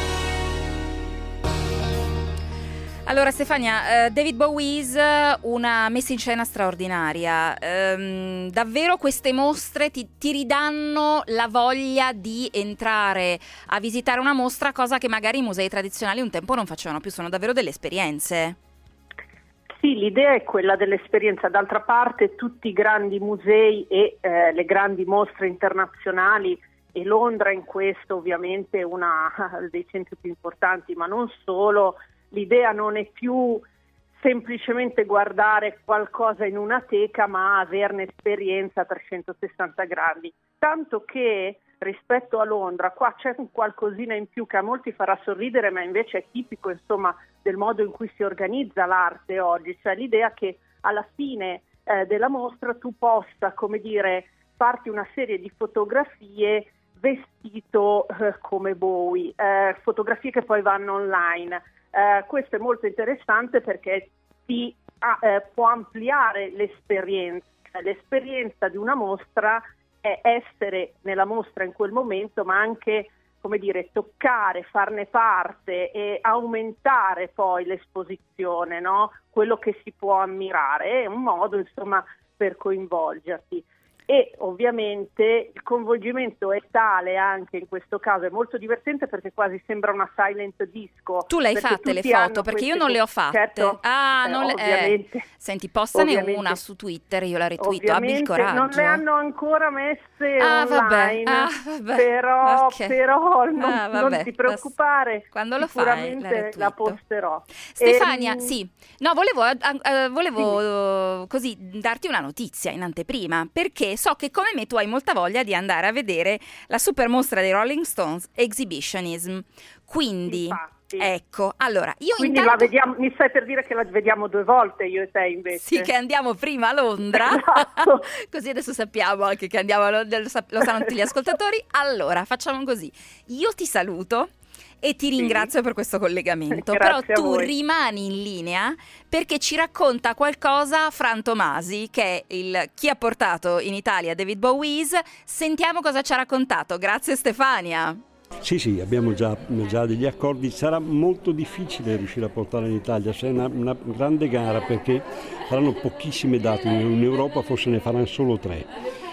Allora Stefania, eh, David Bowie's, una messa in scena straordinaria, ehm, davvero queste mostre ti, ti ridanno la voglia di entrare a visitare una mostra, cosa che magari i musei tradizionali un tempo non facevano più, sono davvero delle esperienze. Sì, l'idea è quella dell'esperienza. D'altra parte tutti i grandi musei e eh, le grandi mostre internazionali, e Londra in questo ovviamente è una dei centri più importanti, ma non solo, l'idea non è più semplicemente guardare qualcosa in una teca, ma averne esperienza a trecentosessanta gradi. Tanto che rispetto a Londra qua c'è un qualcosina in più che a molti farà sorridere, ma invece è tipico, insomma, del modo in cui si organizza l'arte oggi, cioè l'idea che alla fine eh, della mostra tu possa, come dire, farti una serie di fotografie vestito eh, come Bowie, eh, fotografie che poi vanno online. Eh, questo è molto interessante perché ti ah, eh, può ampliare l'esperienza. L'esperienza di una mostra è essere nella mostra in quel momento, ma anche, come dire, toccare, farne parte e aumentare poi l'esposizione, no? Quello che si può ammirare, è un modo, insomma, per coinvolgerti. E ovviamente il coinvolgimento è tale anche in questo caso, è molto divertente perché quasi sembra una silent disco. Tu le hai fatte le foto? Perché io non le ho fatte. Certo, ah, eh, non le... ovviamente. Eh. Senti, postane ovviamente. una su Twitter, io la retweeto, abbi il coraggio. Non le hanno ancora messe ah, online, vabbè. Ah, vabbè. però, Okay. però non, ah, vabbè. non ti preoccupare, quando lo sicuramente fai, la, la posterò. Stefania, e, sì, no, volevo, uh, volevo uh, così darti una notizia in anteprima, perché so che come me tu hai molta voglia di andare a vedere la super mostra dei Rolling Stones Exhibitionism, quindi infatti. Ecco, allora io quindi intanto... la vediamo, mi stai per dire che la vediamo due volte io e te invece? Sì, che andiamo prima a Londra, esatto. Così adesso sappiamo anche che andiamo a Londra, lo sanno tutti gli ascoltatori. Allora facciamo così, io ti saluto e ti ringrazio sì. per questo collegamento. Però tu rimani in linea perché ci racconta qualcosa Fran Tomasi, che è il chi ha portato in Italia David Bowie's. Sentiamo cosa ci ha raccontato. Grazie Stefania. Sì, sì, abbiamo già, già degli accordi. Sarà molto difficile riuscire a portarla in Italia, c'è una, una grande gara perché faranno pochissime date, in Europa forse ne faranno solo tre.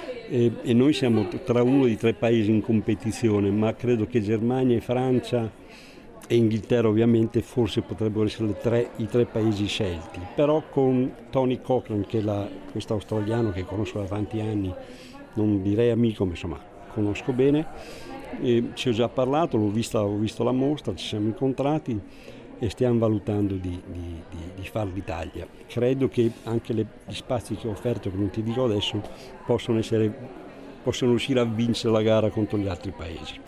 E, e noi siamo tra uno dei tre paesi in competizione, ma credo che Germania e Francia e Inghilterra ovviamente forse potrebbero essere le tre, i tre paesi scelti. Però con Tony Cochran, che è la, questo australiano che conosco da tanti anni, non direi amico, ma insomma conosco bene, e ci ho già parlato, l'ho vista, ho visto la mostra, ci siamo incontrati e stiamo valutando di, di, di, di fare l'Italia. Credo che anche le, gli spazi che ho offerto, che non ti dico adesso, possono, essere, possono riuscire a vincere la gara contro gli altri paesi.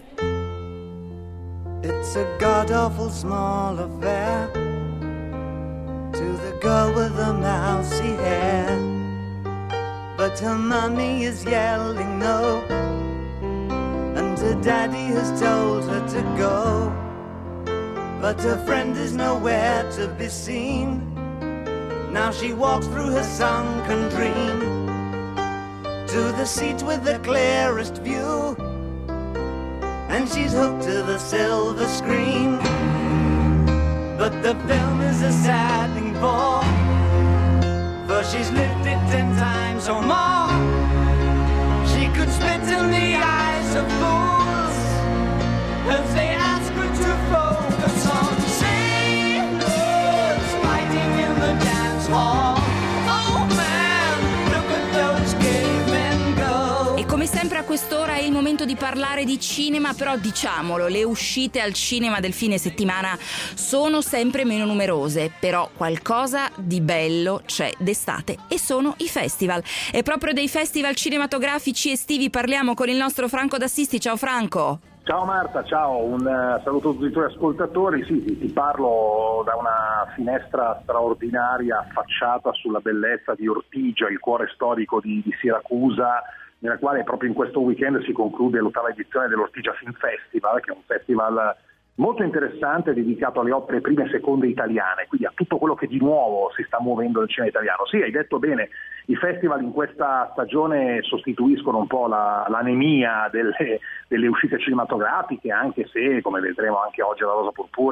It's a god-awful small affair to the girl with the mousy hair, but her mommy is yelling no, and her daddy has told her to go. But her friend is nowhere to be seen. Now she walks through her sunken dream to the seat with the clearest view, and she's hooked to the silver screen. But the film is a sad thing for, for she's lived it ten times or more. She could spit in the eyes of fools if they ask her to focus on sailors fighting in the dance hall. Oh man, look at those cavemen go. E come sempre a quest'ora è il momento di parlare di cinema, però diciamolo, le uscite al cinema del fine settimana sono sempre meno numerose, però qualcosa di bello c'è d'estate e sono i festival. E proprio dei festival cinematografici estivi parliamo con il nostro Franco D'Assisti. Ciao Franco. Ciao Marta, ciao, un uh, saluto a tutti i tuoi ascoltatori. Sì, ti, ti parlo da una finestra straordinaria affacciata sulla bellezza di Ortigia, il cuore storico di, di Siracusa, nella quale proprio in questo weekend si conclude l'ottava edizione dell'Ortigia Film Festival, che è un festival molto interessante dedicato alle opere prime e seconde italiane, quindi a tutto quello che di nuovo si sta muovendo nel cinema italiano. Sì, hai detto bene, i festival in questa stagione sostituiscono un po' la, l'anemia delle, delle uscite cinematografiche, anche se, come vedremo anche oggi alla Rosa Purpurea,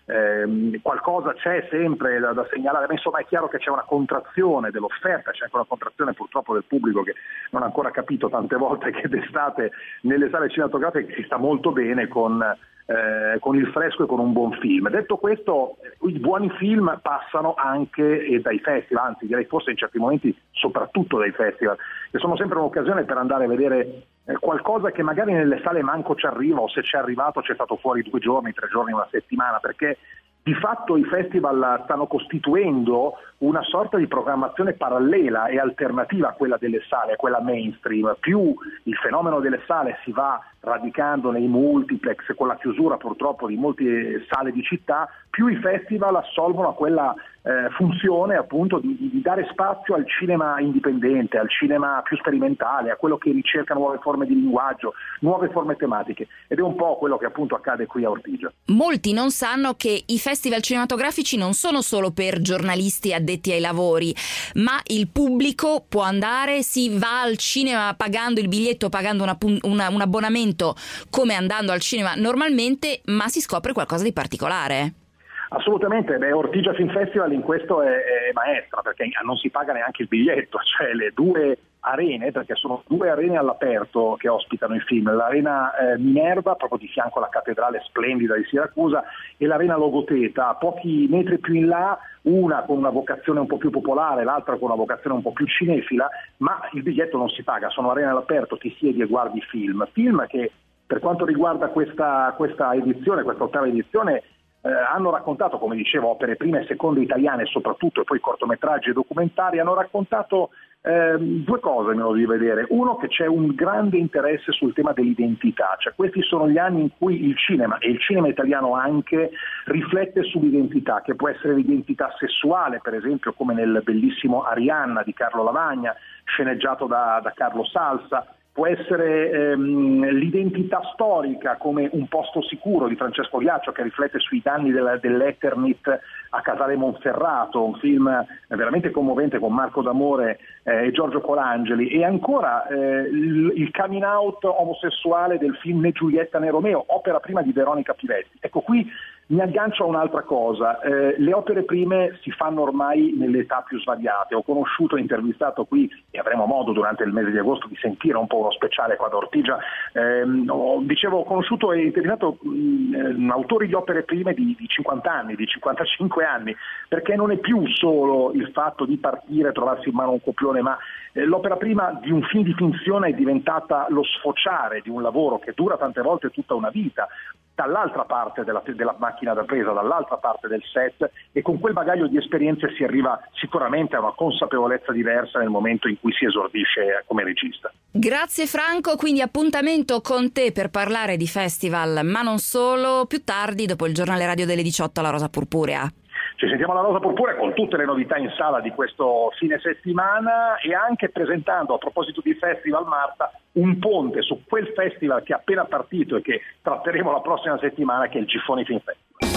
eh, qualcosa c'è sempre da, da segnalare, ma insomma è chiaro che c'è una contrazione dell'offerta, c'è anche una contrazione purtroppo del pubblico che non ha ancora capito tante volte che d'estate nelle sale cinematografiche si sta molto bene con Eh, con il fresco e con un buon film. Detto questo, i buoni film passano anche eh, dai festival, anzi direi forse in certi momenti soprattutto dai festival, che sono sempre un'occasione per andare a vedere eh, qualcosa che magari nelle sale manco ci arriva, o se c'è arrivato c'è stato fuori due giorni, tre giorni, una settimana, perché di fatto i festival stanno costituendo una sorta di programmazione parallela e alternativa a quella delle sale, a quella mainstream. Più il fenomeno delle sale si va radicando nei multiplex con la chiusura purtroppo di molte sale di città, più i festival assolvono a quella eh, funzione appunto di, di dare spazio al cinema indipendente, al cinema più sperimentale, a quello che ricerca nuove forme di linguaggio, nuove forme tematiche, ed è un po' quello che appunto accade qui a Ortigia. Molti non sanno che i festival cinematografici non sono solo per giornalisti addetti ai lavori, ma il pubblico può andare, si va al cinema pagando il biglietto, pagando una, una, un abbonamento come andando al cinema normalmente, ma si scopre qualcosa di particolare. Assolutamente, beh, Ortigia Film Festival in questo è, è maestra, perché non si paga neanche il biglietto, cioè le due arene, perché sono due arene all'aperto che ospitano i film, l'arena eh, Minerva, proprio di fianco alla cattedrale splendida di Siracusa, e l'arena Logoteta, a pochi metri più in là, una con una vocazione un po' più popolare, l'altra con una vocazione un po' più cinefila, ma il biglietto non si paga, sono arene all'aperto, ti siedi e guardi film, film che per quanto riguarda questa, questa edizione, questa ottava edizione, Eh, hanno raccontato, come dicevo, opere prime e seconde italiane soprattutto, e poi cortometraggi e documentari, hanno raccontato eh, due cose, me lo devi vedere. Uno, che c'è un grande interesse sul tema dell'identità, cioè questi sono gli anni in cui il cinema, e il cinema italiano anche, riflette sull'identità, che può essere l'identità sessuale, per esempio come nel bellissimo Arianna di Carlo Lavagna, sceneggiato da, da Carlo Salsa, può essere ehm, l'identità storica come Un posto sicuro di Francesco Ghiaccio, che riflette sui danni del, dell'Eternit a Casale Monferrato, un film veramente commovente con Marco D'Amore eh, e Giorgio Colangeli, e ancora eh, il, il coming out omosessuale del film Né Giulietta né Romeo, opera prima di Veronica Pivetti. Ecco, qui mi aggancio a un'altra cosa, eh, le opere prime si fanno ormai nelle età più svariate. Ho conosciuto e intervistato qui, e avremo modo durante il mese di agosto di sentire un po' uno speciale qua ad Ortigia, ehm, ho, dicevo, ho conosciuto e intervistato mh, autori di opere prime di, di cinquanta anni, di cinquantacinque anni, perché non è più solo il fatto di partire, trovarsi in mano un copione, ma eh, l'opera prima di un film di finzione è diventata lo sfociare di un lavoro che dura tante volte tutta una vita, dall'altra parte della, della macchina da presa, dall'altra parte del set, e con quel bagaglio di esperienze si arriva sicuramente a una consapevolezza diversa nel momento in cui si esordisce come regista. Grazie Franco, quindi appuntamento con te per parlare di festival, ma non solo, più tardi dopo il giornale radio delle diciotto alla Rosa Purpurea. Ci sentiamo alla Rosa Purpurea con tutte le novità in sala di questo fine settimana, e anche presentando, a proposito di festival, Marta, un ponte su quel festival che è appena partito e che tratteremo la prossima settimana, che è il Giffoni Film Festival.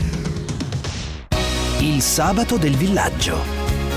Il sabato del villaggio.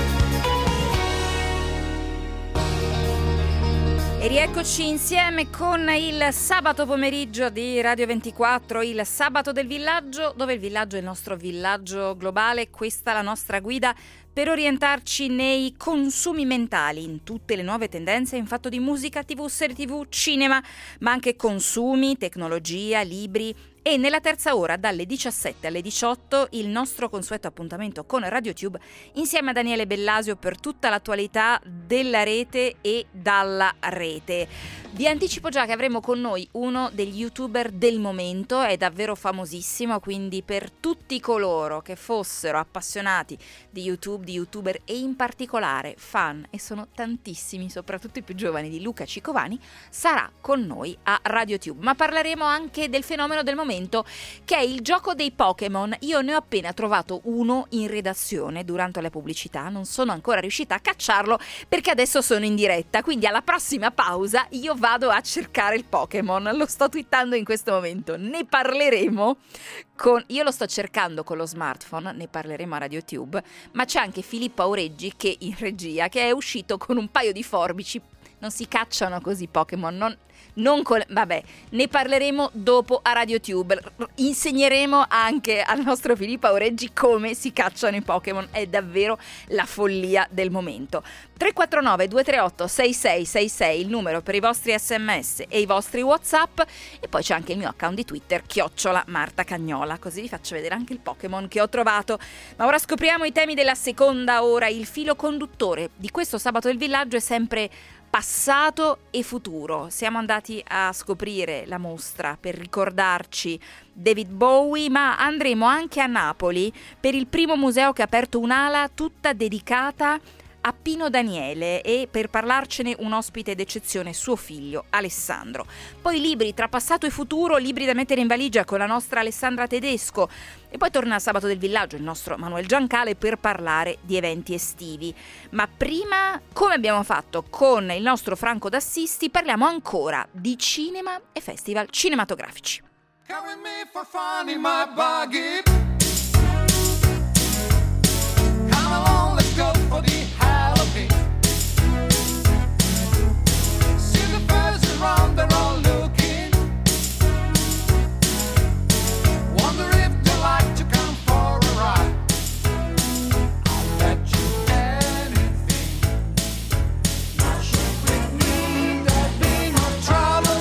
E rieccoci insieme con il sabato pomeriggio di Radio ventiquattro, il sabato del villaggio, dove il villaggio è il nostro villaggio globale. Questa è la nostra guida per orientarci nei consumi mentali, in tutte le nuove tendenze in fatto di musica, tv, serie tv, cinema, ma anche consumi, tecnologia, libri. E nella terza ora, dalle diciassette alle diciotto, il nostro consueto appuntamento con RadioTube insieme a Daniele Bellasio per tutta l'attualità della rete e dalla rete. Vi anticipo già che avremo con noi uno degli youtuber del momento, è davvero famosissimo, quindi per tutti coloro che fossero appassionati di YouTube, di youtuber e in particolare fan, e sono tantissimi, soprattutto i più giovani, di Luca Cicovani, sarà con noi a RadioTube. Ma parleremo anche del fenomeno del momento, che è il gioco dei Pokémon. Io ne ho appena trovato uno in redazione durante la pubblicità, non sono ancora riuscita a cacciarlo perché adesso sono in diretta, quindi alla prossima pausa io vado a cercare il Pokémon, lo sto twittando in questo momento, ne parleremo con, io lo sto cercando con lo smartphone, ne parleremo a RadioTube, ma c'è anche Filippo Aureggi che in regia, che è uscito con un paio di forbici non si cacciano così Pokémon, non, non con, vabbè, ne parleremo dopo a RadioTube, insegneremo anche al nostro Filippo Aureggi come si cacciano i Pokémon, è davvero la follia del momento. tre quattro nove due tre otto sei sei sei sei il numero per i vostri sms e i vostri WhatsApp, e poi c'è anche il mio account di Twitter, chiocciola Marta Cagnola, così vi faccio vedere anche il Pokémon che ho trovato. Ma ora scopriamo i temi della seconda ora. Il filo conduttore di questo Sabato del Villaggio è sempre passato e futuro. Siamo andati a scoprire la mostra per ricordarci David Bowie, ma andremo anche a Napoli per il primo museo che ha aperto un'ala tutta dedicata a Pino Daniele, e per parlarcene un ospite d'eccezione, suo figlio Alessandro. Poi libri tra passato e futuro, libri da mettere in valigia con la nostra Alessandra Tedesco, e poi torna al Sabato del Villaggio il nostro Manuel Giancale per parlare di eventi estivi. Ma prima, come abbiamo fatto con il nostro Franco d'Assisti, parliamo ancora di cinema e festival cinematografici. Come with me for fun in my buggy. Come along, let's go for the Halloween. See the birds around, they're all looking. Wonder if they like to come for a ride. I'll bet you anything. Not sure with me there'll be no trouble.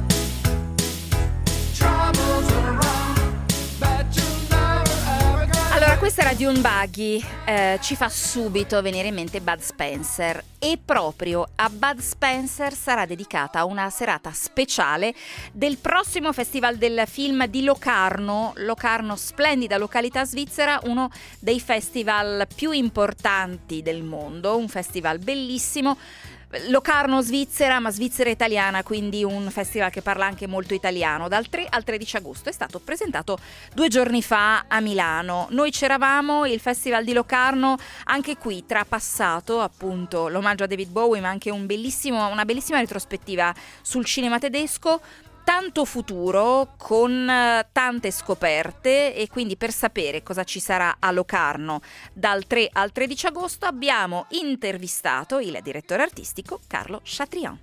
Trouble's around. Bet you'll never ever get. Allora, questa era Dune Buggy, eh, ci fa subito venire in mente Bud Spencer, e proprio a Bud Spencer sarà dedicata una serata speciale del prossimo Festival del Film di Locarno. Locarno, splendida località svizzera, uno dei festival più importanti del mondo, un festival bellissimo. Locarno Svizzera, ma Svizzera italiana, quindi un festival che parla anche molto italiano. Dal tre al tredici agosto è stato presentato due giorni fa a Milano. Noi c'eravamo, il Festival di Locarno, anche qui tra passato, appunto l'omaggio a David Bowie, ma anche un bellissimo, una bellissima retrospettiva sul cinema tedesco. Tanto futuro, con tante scoperte, e quindi per sapere cosa ci sarà a Locarno dal tre al tredici agosto abbiamo intervistato il direttore artistico Carlo Chatrian.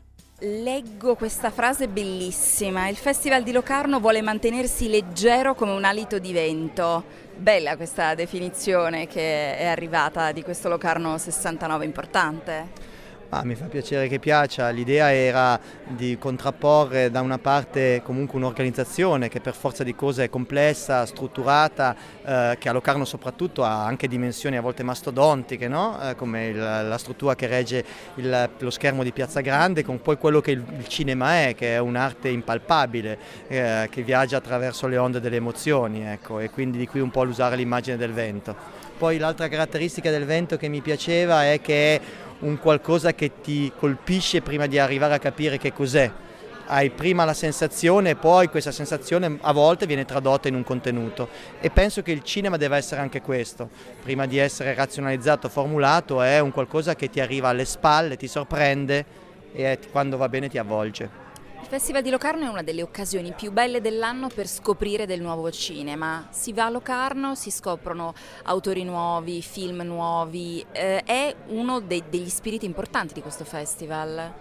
Leggo questa frase bellissima: il Festival di Locarno vuole mantenersi leggero come un alito di vento. Bella questa definizione che è arrivata di questo Locarno sessantanove importante. Ah, mi fa piacere che piaccia, l'idea era di contrapporre da una parte comunque un'organizzazione che per forza di cose è complessa, strutturata, eh, che a Locarno soprattutto ha anche dimensioni a volte mastodontiche, no? eh, come il, la struttura che regge il, lo schermo di Piazza Grande, con poi quello che il, il cinema è, che è un'arte impalpabile, eh, che viaggia attraverso le onde delle emozioni, ecco, e quindi di qui un po' l'usare l'immagine del vento. Poi l'altra caratteristica del vento che mi piaceva è che è un qualcosa che ti colpisce prima di arrivare a capire che cos'è. Hai prima la sensazione e poi questa sensazione a volte viene tradotta in un contenuto, e penso che il cinema deve essere anche questo. Prima di essere razionalizzato, formulato, è un qualcosa che ti arriva alle spalle, ti sorprende e quando va bene ti avvolge. Il Festival di Locarno è una delle occasioni più belle dell'anno per scoprire del nuovo cinema. Si va a Locarno, si scoprono autori nuovi, film nuovi, eh, è uno dei, degli spiriti importanti di questo festival.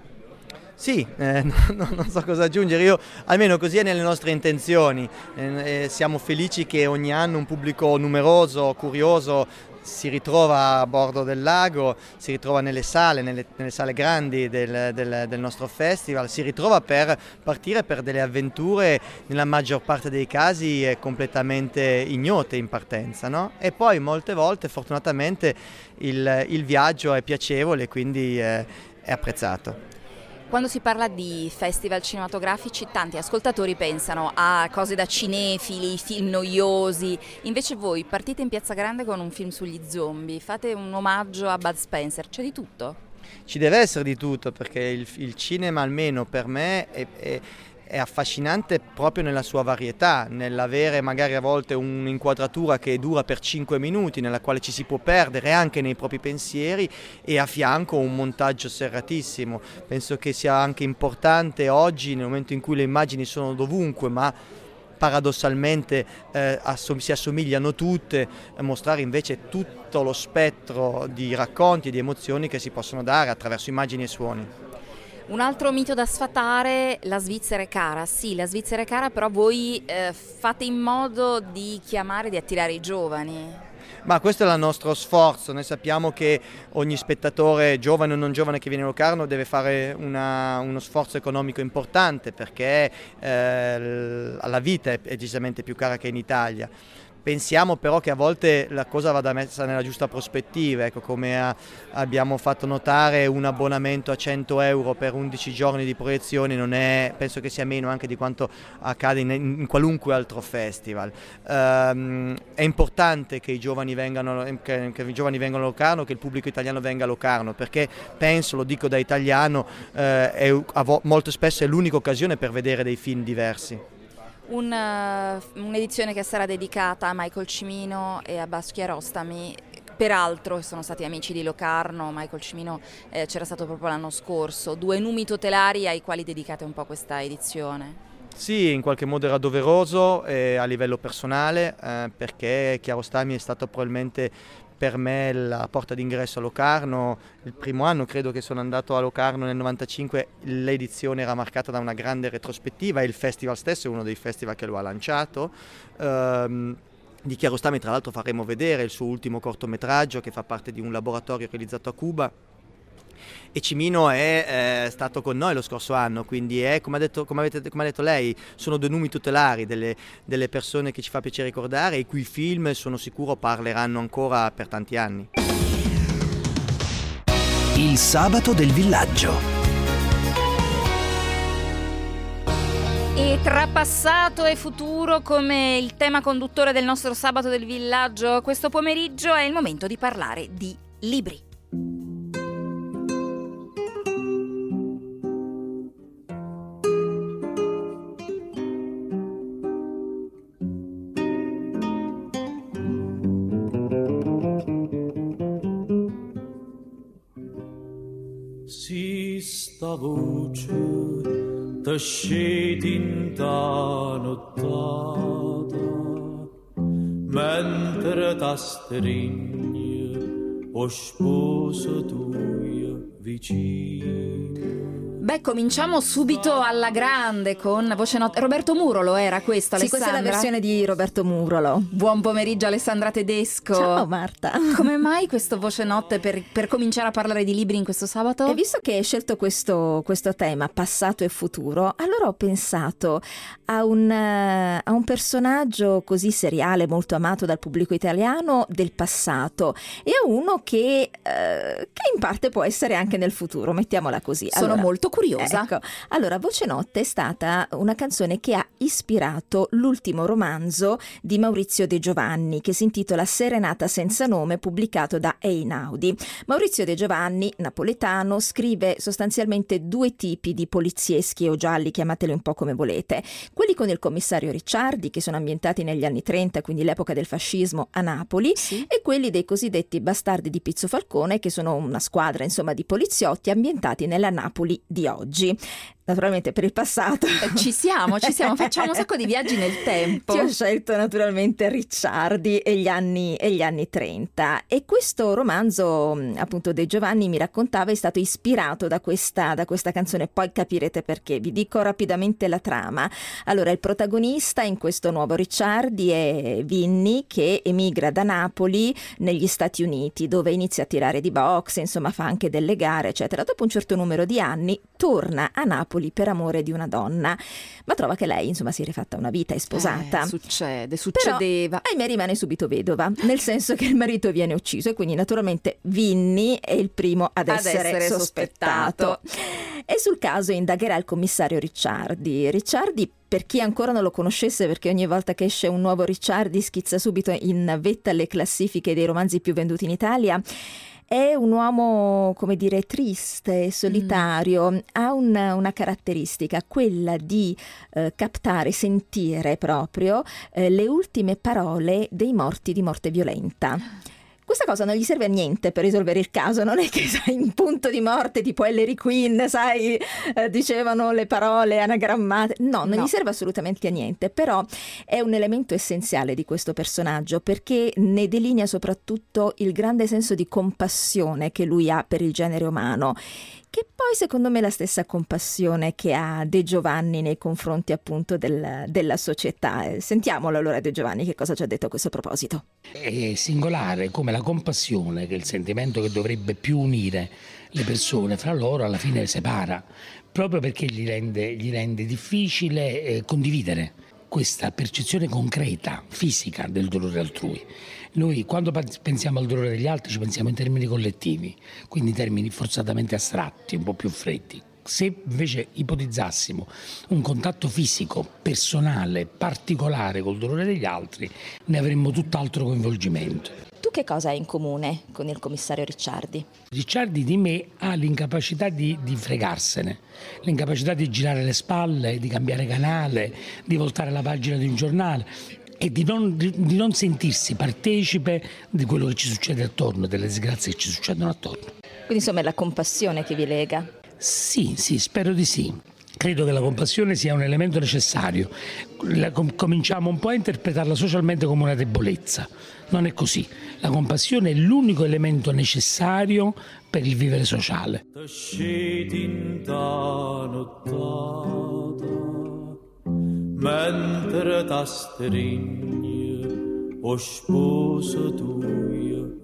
Sì, eh, no, non so cosa aggiungere, io almeno così è nelle nostre intenzioni, eh, eh, siamo felici che ogni anno un pubblico numeroso, curioso, si ritrova a bordo del lago, si ritrova nelle sale, nelle, nelle sale grandi del, del, del nostro festival, si ritrova per partire per delle avventure nella maggior parte dei casi completamente ignote in partenza, no? E poi molte volte fortunatamente il, il viaggio è piacevole, quindi eh, è apprezzato. Quando si parla di festival cinematografici, tanti ascoltatori pensano a cose da cinefili, film noiosi. Invece voi partite in Piazza Grande con un film sugli zombie, fate un omaggio a Bud Spencer, c'è di tutto? Ci deve essere di tutto, perché il, il cinema, almeno per me, è, è, è affascinante proprio nella sua varietà, nell'avere magari a volte un'inquadratura che dura per cinque minuti, nella quale ci si può perdere anche nei propri pensieri, e a fianco un montaggio serratissimo. Penso che sia anche importante oggi, nel momento in cui le immagini sono dovunque, ma paradossalmente eh, assom- si assomigliano tutte, eh, mostrare invece tutto lo spettro di racconti e di emozioni che si possono dare attraverso immagini e suoni. Un altro mito da sfatare, la Svizzera è cara. Sì, la Svizzera è cara, però voi eh, fate in modo di chiamare, di attirare i giovani. Ma questo è il nostro sforzo. Noi sappiamo che ogni spettatore, giovane o non giovane, che viene a Locarno deve fare una, uno sforzo economico importante, perché eh, la vita è decisamente più cara che in Italia. Pensiamo però che a volte la cosa vada messa nella giusta prospettiva, ecco, come a, abbiamo fatto notare, un abbonamento a cento euro per undici giorni di proiezioni non è, penso che sia meno anche di quanto accade in, in qualunque altro festival. Um, è importante che i giovani vengano, che, che i giovani vengano a Locarno, che il pubblico italiano venga a Locarno, perché penso, lo dico da italiano, eh, è, molto spesso è l'unica occasione per vedere dei film diversi. Un, uh, un'edizione che sarà dedicata a Michael Cimino e a Bas Kiarostami, peraltro sono stati amici di Locarno. Michael Cimino eh, c'era stato proprio l'anno scorso, due numi tutelari ai quali dedicate un po' questa edizione. Sì, in qualche modo era doveroso eh, a livello personale, eh, perché Kiarostami è stato probabilmente per me la porta d'ingresso a Locarno. Il primo anno credo che sono andato a Locarno nel novantacinque, l'edizione era marcata da una grande retrospettiva e il festival stesso è uno dei festival che lo ha lanciato. Um, di Kiarostami tra l'altro faremo vedere il suo ultimo cortometraggio che fa parte di un laboratorio realizzato a Cuba. E Cimino è eh, stato con noi lo scorso anno, quindi è, come ha detto, come avete, come ha detto lei, sono due numi tutelari, delle, delle persone che ci fa piacere ricordare e i cui film sono sicuro parleranno ancora per tanti anni. Il sabato del villaggio. E tra passato e futuro, come il tema conduttore del nostro sabato del villaggio questo pomeriggio, è il momento di parlare di libri. Si sta voce t'asceti in ta nottata mentre t'astringe o sposo tuo vicino. Beh, cominciamo subito alla grande con voce not- Roberto Murolo era questo, Sì, Alessandra? questa è la versione di Roberto Murolo. Buon pomeriggio Alessandra Tedesco. Ciao Marta. Come mai questo voce notte per, per cominciare a parlare di libri in questo sabato? E visto che hai scelto questo, questo tema, passato e futuro, allora ho pensato a un, uh, a un personaggio così seriale, molto amato dal pubblico italiano del passato, e a uno che, uh, che in parte può essere anche nel futuro, mettiamola così. Sono allora, molto curiosa. Ecco, allora Voce Notte è stata una canzone che ha ispirato l'ultimo romanzo di Maurizio De Giovanni, che si intitola Serenata senza nome, pubblicato da Einaudi. Maurizio De Giovanni, napoletano, scrive sostanzialmente due tipi di polizieschi o gialli, chiamateli un po' come volete. Quelli con il commissario Ricciardi, che sono ambientati negli anni trenta, quindi l'epoca del fascismo a Napoli, sì. E quelli dei cosiddetti bastardi di Pizzo Falcone, che sono una squadra, insomma, di poliziotti ambientati nella Napoli di oggi. Naturalmente per il passato ci siamo, ci siamo, facciamo un sacco di viaggi nel tempo. Ti ho scelto naturalmente Ricciardi e gli anni, e gli anni trenta, e questo romanzo appunto De Giovanni mi raccontava è stato ispirato da questa, da questa canzone. Poi capirete perché. Vi dico rapidamente la trama. Allora, il protagonista in questo nuovo Ricciardi è Vinny, che emigra da Napoli negli Stati Uniti, dove inizia a tirare di boxe, insomma fa anche delle gare eccetera. Dopo un certo numero di anni torna a Napoli per amore di una donna, ma trova che lei insomma si è rifatta una vita, è sposata. Eh, succede, succedeva. Però, ahimè, rimane subito vedova, nel senso che il marito viene ucciso e quindi naturalmente Vinny è il primo ad, ad essere, essere sospettato. sospettato. E sul caso indagherà il commissario Ricciardi. Ricciardi, per chi ancora non lo conoscesse, perché ogni volta che esce un nuovo Ricciardi schizza subito in vetta alle classifiche dei romanzi più venduti in Italia, è un uomo, come dire, triste, solitario, mm. ha un, una caratteristica, quella di eh, captare, sentire proprio eh, le ultime parole dei morti di morte violenta. Questa cosa non gli serve a niente per risolvere il caso, non è che sai, in punto di morte tipo Ellery Queen, sai, eh, dicevano le parole anagrammate, no, non no. gli serve assolutamente a niente, però è un elemento essenziale di questo personaggio perché ne delinea soprattutto il grande senso di compassione che lui ha per il genere umano, che poi secondo me è la stessa compassione che ha De Giovanni nei confronti appunto del, della società. Sentiamolo allora De Giovanni che cosa ci ha detto a questo proposito. È singolare come la compassione, che è il sentimento che dovrebbe più unire le persone fra loro, alla fine le separa, proprio perché gli rende, gli rende difficile eh, condividere questa percezione concreta, fisica del dolore altrui. Noi quando pensiamo al dolore degli altri ci pensiamo in termini collettivi, quindi in termini forzatamente astratti, un po' più freddi. Se invece ipotizzassimo un contatto fisico, personale, particolare col dolore degli altri, ne avremmo tutt'altro coinvolgimento. Tu che cosa hai in comune con il commissario Ricciardi? Ricciardi di me ha l'incapacità di, di fregarsene, l'incapacità di girare le spalle, di cambiare canale, di voltare la pagina di un giornale e di non, di, di non sentirsi partecipe di quello che ci succede attorno, delle disgrazie che ci succedono attorno. Quindi insomma è la compassione che vi lega? Sì, sì, spero di sì. Credo che la compassione sia un elemento necessario. La, com- cominciamo un po' a interpretarla socialmente come una debolezza. Non è così. La compassione è l'unico elemento necessario per il vivere sociale. Mentre t'astringe o sposo tuo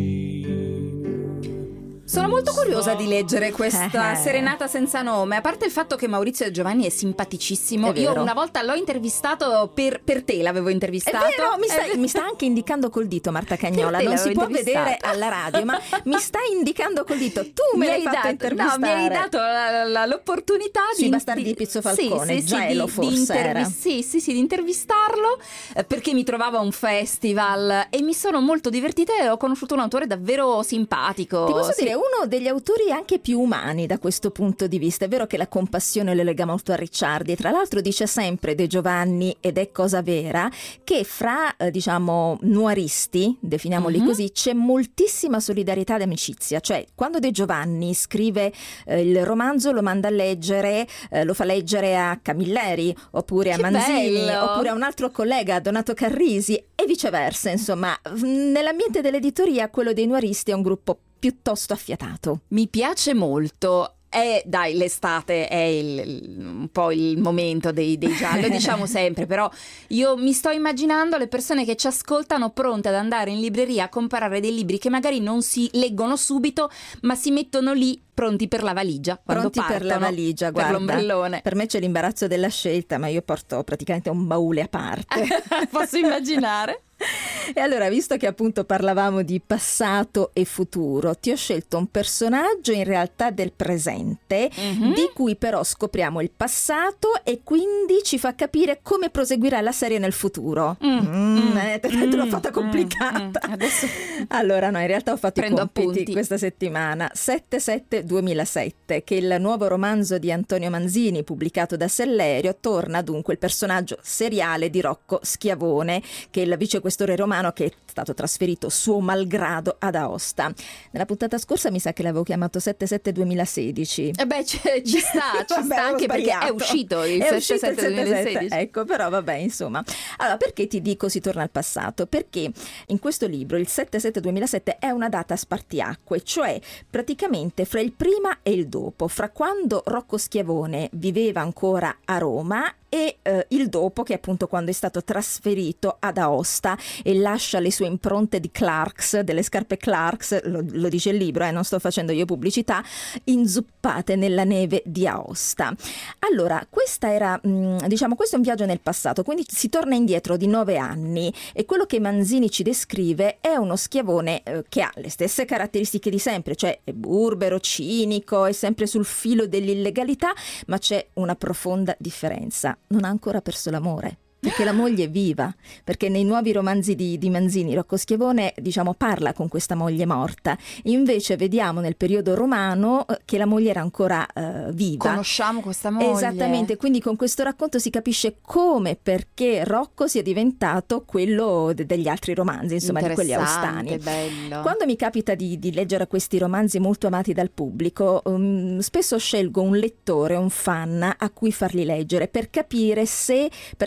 vicino. Sono molto curiosa di leggere questa serenata senza nome, a parte il fatto che Maurizio De Giovanni è simpaticissimo. È vero. Io una volta l'ho intervistato per, per te, l'avevo intervistato. È vero, mi sta, mi sta anche indicando col dito Marta Cagnola, non si può vedere alla radio, ma mi sta indicando col dito. Tu me mi l'hai hai fatto dato, intervistare. No, mi hai dato la, la, l'opportunità Sui di bastardi di Pizzo Falcone, sì, sì, Gelo sì, forse di intervi- era. Sì, sì, sì, di intervistarlo eh, perché mi trovavo a un festival e mi sono molto divertita e ho conosciuto un autore davvero simpatico. Ti posso sì. dire, uno degli autori anche più umani da questo punto di vista. È vero che la compassione le lega molto a Ricciardi, tra l'altro dice sempre De Giovanni, ed è cosa vera, che fra eh, diciamo nuaristi, definiamoli Mm-hmm. così, c'è moltissima solidarietà ed amicizia. Cioè quando De Giovanni scrive eh, il romanzo lo manda a leggere, eh, lo fa leggere a Camilleri oppure a Che Manzini bello! oppure a un altro collega, Donato Carrisi, e viceversa. Insomma, nell'ambiente dell'editoria quello dei nuaristi è un gruppo piuttosto affiatato. Mi piace molto. Eh, dai, l'estate è il, un po' il momento dei, dei gialli, lo diciamo sempre, però io mi sto immaginando le persone che ci ascoltano pronte ad andare in libreria a comprare dei libri che magari non si leggono subito, ma si mettono lì pronti per la valigia. Quando Pronti per la partono, valigia, per guarda. l'ombrellone. Per me c'è l'imbarazzo della scelta, ma io porto praticamente un baule a parte. Posso immaginare. E allora, visto che appunto parlavamo di passato e futuro, ti ho scelto un personaggio in realtà del presente, Mm-hmm. di cui però scopriamo il passato e quindi ci fa capire come proseguirà la serie nel futuro. Mm, Mm, mm, eh, te, mm, te l'ho fatta complicata. mm, mm. Adesso Allora no, in realtà ho fatto prendo i compiti appunti. questa settimana. sette sette duemilasette, che è il nuovo romanzo di Antonio Manzini pubblicato da Sellerio. Torna dunque il personaggio seriale di Rocco Schiavone, che è il vicequestore romano che è stato trasferito suo malgrado ad Aosta. Nella puntata scorsa mi sa che l'avevo chiamato sette sette duemilasedici. Eh beh, c- ci sta, ci Vabbè, sta ho anche perché è sbagliato. uscito il È uscito il sette sette duemilasedici. Ecco, però vabbè, insomma. Allora, perché ti dico si torna al passato? Perché in questo libro il sette sette duemilasette è una data a spartiacque, cioè praticamente fra il prima e il dopo, fra quando Rocco Schiavone viveva ancora a Roma e eh, il dopo, che è appunto quando è stato trasferito ad Aosta e lascia le sue impronte di Clarks, delle scarpe Clarks, lo, lo dice il libro, eh, non sto facendo io pubblicità, inzuppate nella neve di Aosta. Allora, questa era, mh, diciamo, questo è un viaggio nel passato, quindi si torna indietro di nove anni e quello che Manzini ci descrive è uno Schiavone eh, che ha le stesse caratteristiche di sempre, cioè è burbero, cinico, è sempre sul filo dell'illegalità, ma c'è una profonda differenza. Non ha ancora perso l'amore, perché la moglie è viva, perché nei nuovi romanzi di, di Manzini Rocco Schiavone, diciamo, parla con questa moglie morta. Invece vediamo nel periodo romano eh, che la moglie era ancora eh, viva. Conosciamo questa moglie. Esattamente, quindi con questo racconto si capisce come e perché Rocco sia diventato quello de- degli altri romanzi, insomma, di quelli aostani. Bello. Quando mi capita di, di leggere questi romanzi molto amati dal pubblico, um, spesso scelgo un lettore, un fan a cui farli leggere per capire se, per esempio,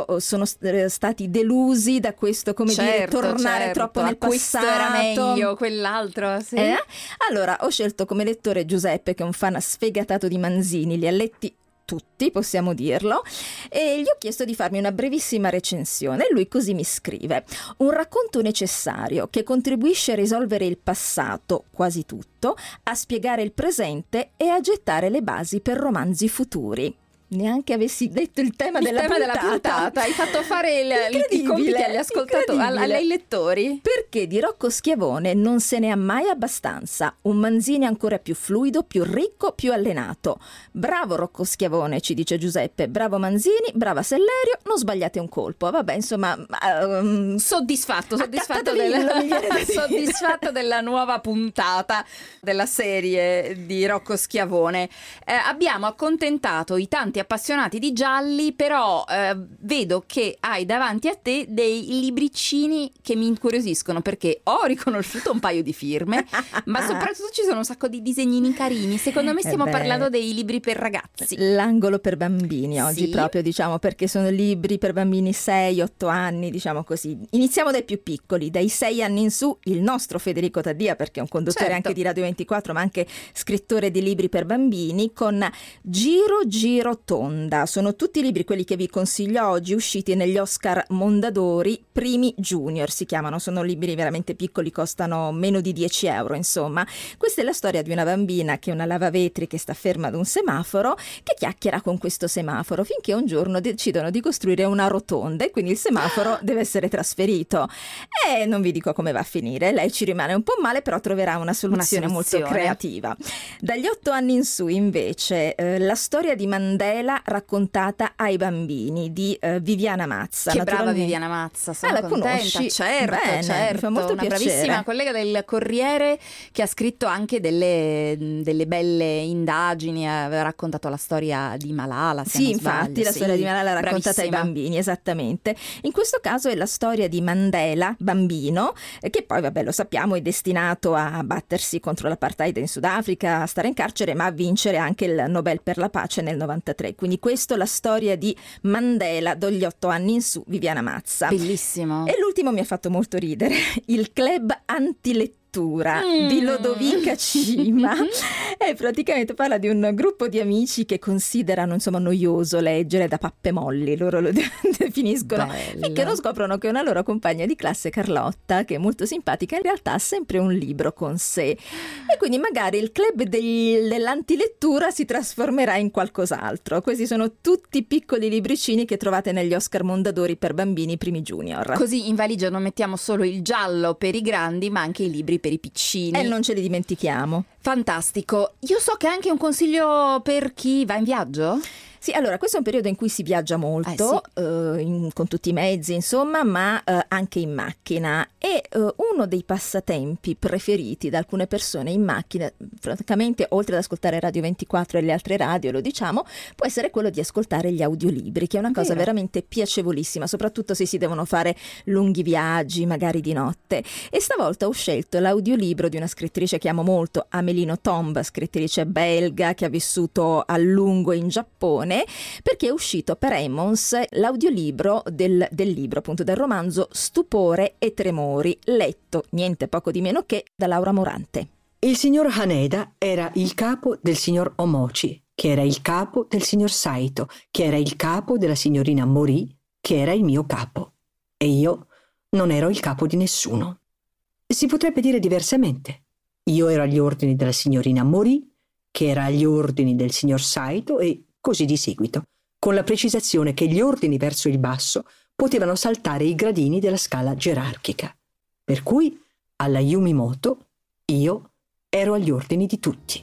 o sono st- stati delusi da questo, come certo, dire, tornare certo. troppo nel Questo passato. era meglio, quell'altro, sì. Eh? Allora, ho scelto come lettore Giuseppe, che è un fan sfegatato di Manzini, li ha letti tutti, possiamo dirlo, e gli ho chiesto di farmi una brevissima recensione. Lui così mi scrive: un racconto necessario che contribuisce a risolvere il passato, quasi tutto, a spiegare il presente e a gettare le basi per romanzi futuri. Neanche avessi detto il tema, il della, tema puntata. della puntata. Hai fatto fare il, i compiti agli ascoltatori, ai lettori. Perché di Rocco Schiavone non se ne ha mai abbastanza. Un Manzini ancora più fluido, più ricco, più allenato. Bravo Rocco Schiavone, ci dice Giuseppe. Bravo Manzini, brava Sellerio, non sbagliate un colpo. Vabbè, insomma, um, soddisfatto, soddisfatto, del, soddisfatto della nuova puntata della serie di Rocco Schiavone. Eh, abbiamo accontentato i tanti appassionati di gialli, però eh, vedo che hai davanti a te dei libricini che mi incuriosiscono, perché ho riconosciuto un paio di firme, ma soprattutto ci sono un sacco di disegnini carini. Secondo me stiamo eh parlando dei libri per ragazzi. L'angolo per bambini oggi, sì. proprio, diciamo, perché sono libri per bambini sei otto anni, diciamo così. Iniziamo dai più piccoli, dai sei anni in su. Il nostro Federico Taddia, perché è un conduttore certo. anche di Radio ventiquattro, ma anche scrittore di libri per bambini, con Giro Giro Tonda. Sono tutti i libri, quelli che vi consiglio oggi, usciti negli Oscar Mondadori primi junior, si chiamano. Sono libri veramente piccoli, costano meno di dieci euro, insomma. Questa è la storia di una bambina che è una lavavetri che sta ferma ad un semaforo, che chiacchiera con questo semaforo finché un giorno decidono di costruire una rotonda e quindi il semaforo deve essere trasferito. E non vi dico come va a finire, lei ci rimane un po' male, però troverà una soluzione, una soluzione. molto creativa. Dagli otto anni in su, invece, eh, la storia di Mandela raccontata ai bambini di eh, Viviana Mazza. Che brava Viviana Mazza, sono ah, la contenta. Conosci? Certo, Bene, certo. mi fa molto una piacere. bravissima collega del Corriere che ha scritto anche delle, delle belle indagini, aveva raccontato la storia di Malala. Se Sì, non infatti, sbaglio. la sì, storia di Malala raccontata ai bravissima. bambini, esattamente. In questo caso è la storia di Mandela, bambino, eh, che poi, vabbè, lo sappiamo, è destinato a battersi contro l'apartheid in Sudafrica, a stare in carcere, ma a vincere anche il Nobel per la pace nel novantatré. Quindi questo è la storia di Mandela, dagli otto anni in su, Viviana Mazza. Bellissimo. E l'ultimo mi ha fatto molto ridere, il club antilettura Mm. di Lodovica Cima. E praticamente parla di un gruppo di amici che considerano, insomma, noioso leggere da pappe molli, loro lo definiscono, Bello. finché non scoprono che una loro compagna di classe, Carlotta, che è molto simpatica, in realtà ha sempre un libro con sé, e quindi magari il club degli, dell'antilettura si trasformerà in qualcos'altro. Questi sono tutti piccoli libricini che trovate negli Oscar Mondadori per bambini primi junior. Così in valigia non mettiamo solo il giallo per i grandi, ma anche i libri per i piccini. E non ce li dimentichiamo. Fantastico. Io so che è anche un consiglio per chi va in viaggio? Sì, allora questo è un periodo in cui si viaggia molto, eh sì. eh, in, con tutti i mezzi, insomma, ma eh, anche in macchina. E eh, uno dei passatempi preferiti da alcune persone in macchina, francamente, oltre ad ascoltare Radio ventiquattro e le altre radio, lo diciamo, può essere quello di ascoltare gli audiolibri, che è una cosa Vero. veramente piacevolissima, soprattutto se si devono fare lunghi viaggi, magari di notte. E stavolta ho scelto l'audiolibro di una scrittrice che amo molto, Amélie Nothomb, scrittrice belga che ha vissuto a lungo in Giappone, perché è uscito per Emmons l'audiolibro del, del libro, appunto del romanzo Stupore e Tremori, letto niente poco di meno che da Laura Morante. Il signor Haneda era il capo del signor Omochi, che era il capo del signor Saito, che era il capo della signorina Mori, che era il mio capo. E io non ero il capo di nessuno. Si potrebbe dire diversamente. Io ero agli ordini della signorina Mori, che era agli ordini del signor Saito, e così di seguito, con la precisazione che gli ordini verso il basso potevano saltare i gradini della scala gerarchica. Per cui, alla Yumimoto, io ero agli ordini di tutti.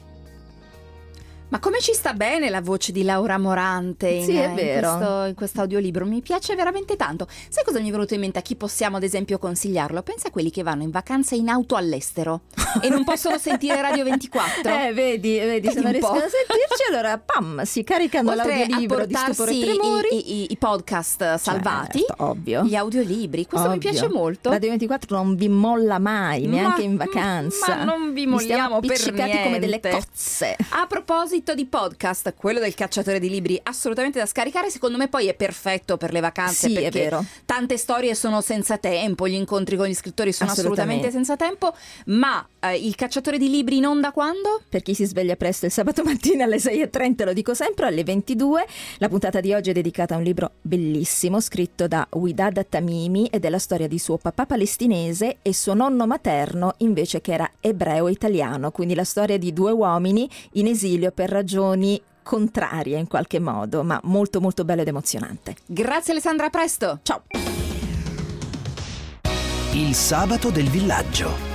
Ma come ci sta bene la voce di Laura Morante in, Sì, è in vero. questo, in questo audiolibro, mi piace veramente tanto. Sai cosa mi è venuto in mente? A chi possiamo ad esempio consigliarlo? Pensa a quelli che vanno in vacanza in auto all'estero e non possono sentire Radio ventiquattro. Eh, vedi, vedi, se non un po'. riescono a sentirci, allora pam, si caricano Oltre l'audiolibro a di Stupore e portarsi Tremori. i, i, i podcast salvati, Certo, ovvio. gli audiolibri, questo mi Ovvio. piace molto. Radio ventiquattro non vi molla mai, neanche Ma- in vacanza. ma non vi Vi stiamo molliamo per appiccicati niente. come delle cozze. A proposito proposito di podcast, quello del cacciatore di libri assolutamente da scaricare, secondo me poi è perfetto per le vacanze, Sì, perché è vero. tante storie sono senza tempo, gli incontri con gli scrittori sono assolutamente, Assolutamente. senza tempo, ma eh, il cacciatore di libri in onda quando? Per chi si sveglia presto il sabato mattina alle sei e trenta, lo dico sempre, alle ventidue. La puntata di oggi è dedicata a un libro bellissimo scritto da Widad Tamimi ed è la storia di suo papà palestinese e suo nonno materno invece che era ebreo italiano, quindi la storia di due uomini in esilio per ragioni contrarie in qualche modo, ma molto molto bello ed emozionante. Grazie Alessandra, a presto. Ciao. Il sabato del villaggio.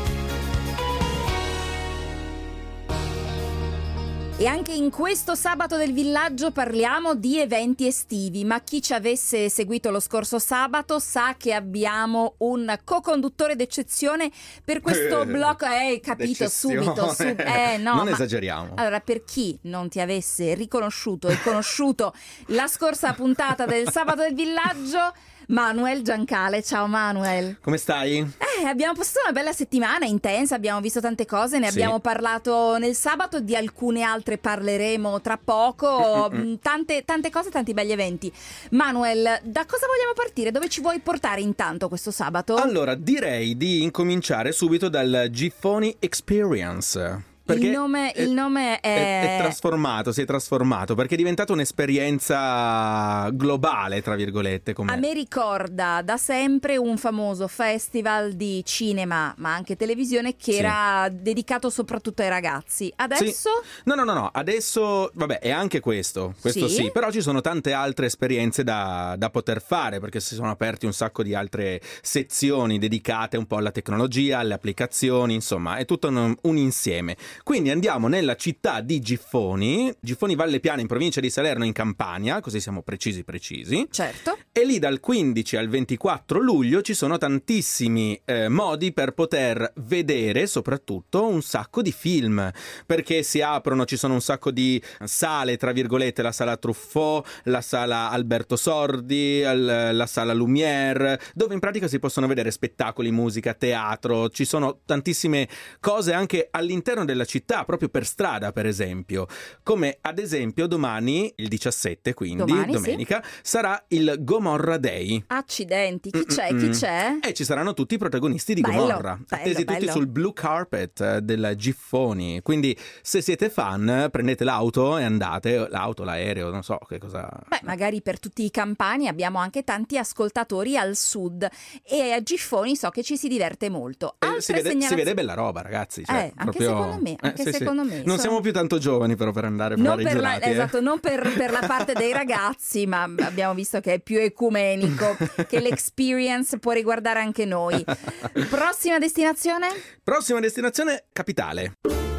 E anche in questo sabato del villaggio parliamo di eventi estivi, ma chi ci avesse seguito lo scorso sabato sa che abbiamo un co-conduttore d'eccezione per questo blocco. Eh, capito, subito, sub- eh, no, non ma- esageriamo. Allora, per chi non ti avesse riconosciuto e conosciuto la scorsa puntata del sabato del villaggio, Manuel Giancale. Ciao Manuel. Come stai? Eh, abbiamo passato una bella settimana intensa, abbiamo visto tante cose, ne Sì. abbiamo parlato nel sabato, di alcune altre parleremo tra poco, Mm-mm. tante, tante cose, tanti begli eventi. Manuel, da cosa vogliamo partire? Dove ci vuoi portare intanto questo sabato? Allora, direi di incominciare subito dal Giffoni Experience. Perché il nome, il nome è... è, è trasformato, si è trasformato, perché è diventata un'esperienza globale, tra virgolette. Come... A me ricorda da sempre un famoso festival di cinema, ma anche televisione, che Sì. era dedicato soprattutto ai ragazzi. Adesso? Sì. No, no, no, no, adesso, vabbè, è anche questo, questo Sì? sì, però ci sono tante altre esperienze da, da poter fare, perché si sono aperti un sacco di altre sezioni dedicate un po' alla tecnologia, alle applicazioni, insomma, è tutto un, un insieme. Quindi andiamo nella città di Giffoni, Giffoni Valle Piana in provincia di Salerno in Campania, così siamo precisi precisi. Certo. E lì dal quindici al ventiquattro luglio ci sono tantissimi eh, modi per poter vedere soprattutto un sacco di film, perché si aprono, ci sono un sacco di sale, tra virgolette, la sala Truffaut, la sala Alberto Sordi, il- la sala Lumière, dove in pratica si possono vedere spettacoli, musica, teatro, ci sono tantissime cose anche all'interno della città, proprio per strada per esempio, come ad esempio domani, il diciassette, quindi Domani, domenica, sarà il Gomorra Day. Accidenti, chi c'è? Mm-mm. Chi c'è? E ci saranno tutti i protagonisti di Bello, Gomorra, bello, attesi tutti bello. sul blue carpet eh, del Giffoni. Quindi se siete fan, prendete l'auto e andate, l'auto, l'aereo, non so che cosa. Beh, magari per tutti i campani abbiamo anche tanti ascoltatori al sud e a Giffoni so che ci si diverte molto. Eh, Altre si, vede, si segnalazioni- vede bella roba, ragazzi. Cioè, Eh, anche proprio- secondo me, anche sì, sì. secondo me, Non sono- siamo più tanto giovani però per andare a Non fare i per la, gelati, eh. esatto, non per, per la parte dei ragazzi, ma abbiamo visto che è più ecumenico, che l'experience può riguardare anche noi. Prossima destinazione? Prossima destinazione, capitale.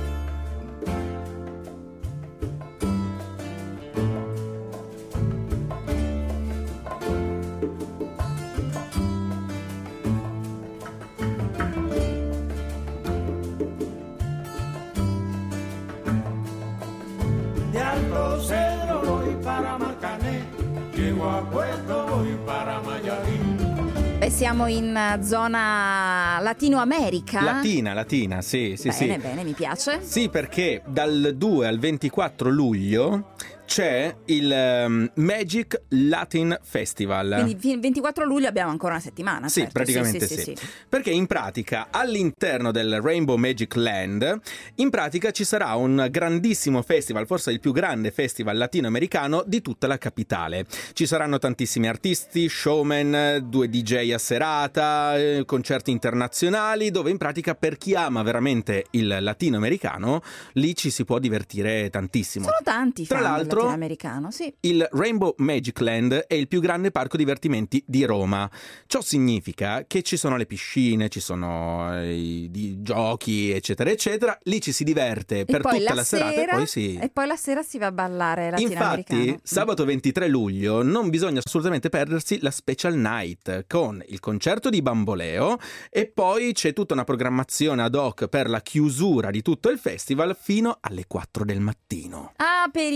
De Alto Cedro voy para Marcané, llego a Puerto voy para Mayarín. Beh, siamo in eh, zona Latino America. Latina, latina, sì, sì, bene, sì. bene, mi piace. Sì, perché dal due al ventiquattro luglio c'è il ehm, Magic Latin Festival. Quindi fi- ventiquattro luglio abbiamo ancora una settimana. Sì, certo. praticamente sì, sì, sì, sì. Perché in pratica all'interno del Rainbow Magic Land in pratica ci sarà un grandissimo festival, forse il più grande festival latinoamericano di tutta la capitale. Ci saranno tantissimi artisti, showman, due D J a serata, eh, concerti internazionali, dove in pratica per chi ama veramente il latinoamericano lì ci si può divertire tantissimo. Sono tanti Tra fan del l'altro, latinoamericano, sì. il Rainbow Magic Land è il più grande parco divertimenti di Roma. Ciò significa che ci sono le piscine, ci sono eh, i, i giochi, eccetera, eccetera. Lì ci si diverte per e poi tutta la, la sera, serata e poi si... e poi la sera si va a ballare latinoamericano. Infatti, sabato ventitré luglio non bisogna assolutamente perdersi la Special Night con il concerto di Bamboleo e poi c'è tutta una programmazione ad hoc per la chiusura di tutto il festival fino alle quattro del mattino. Ah, per i notturni.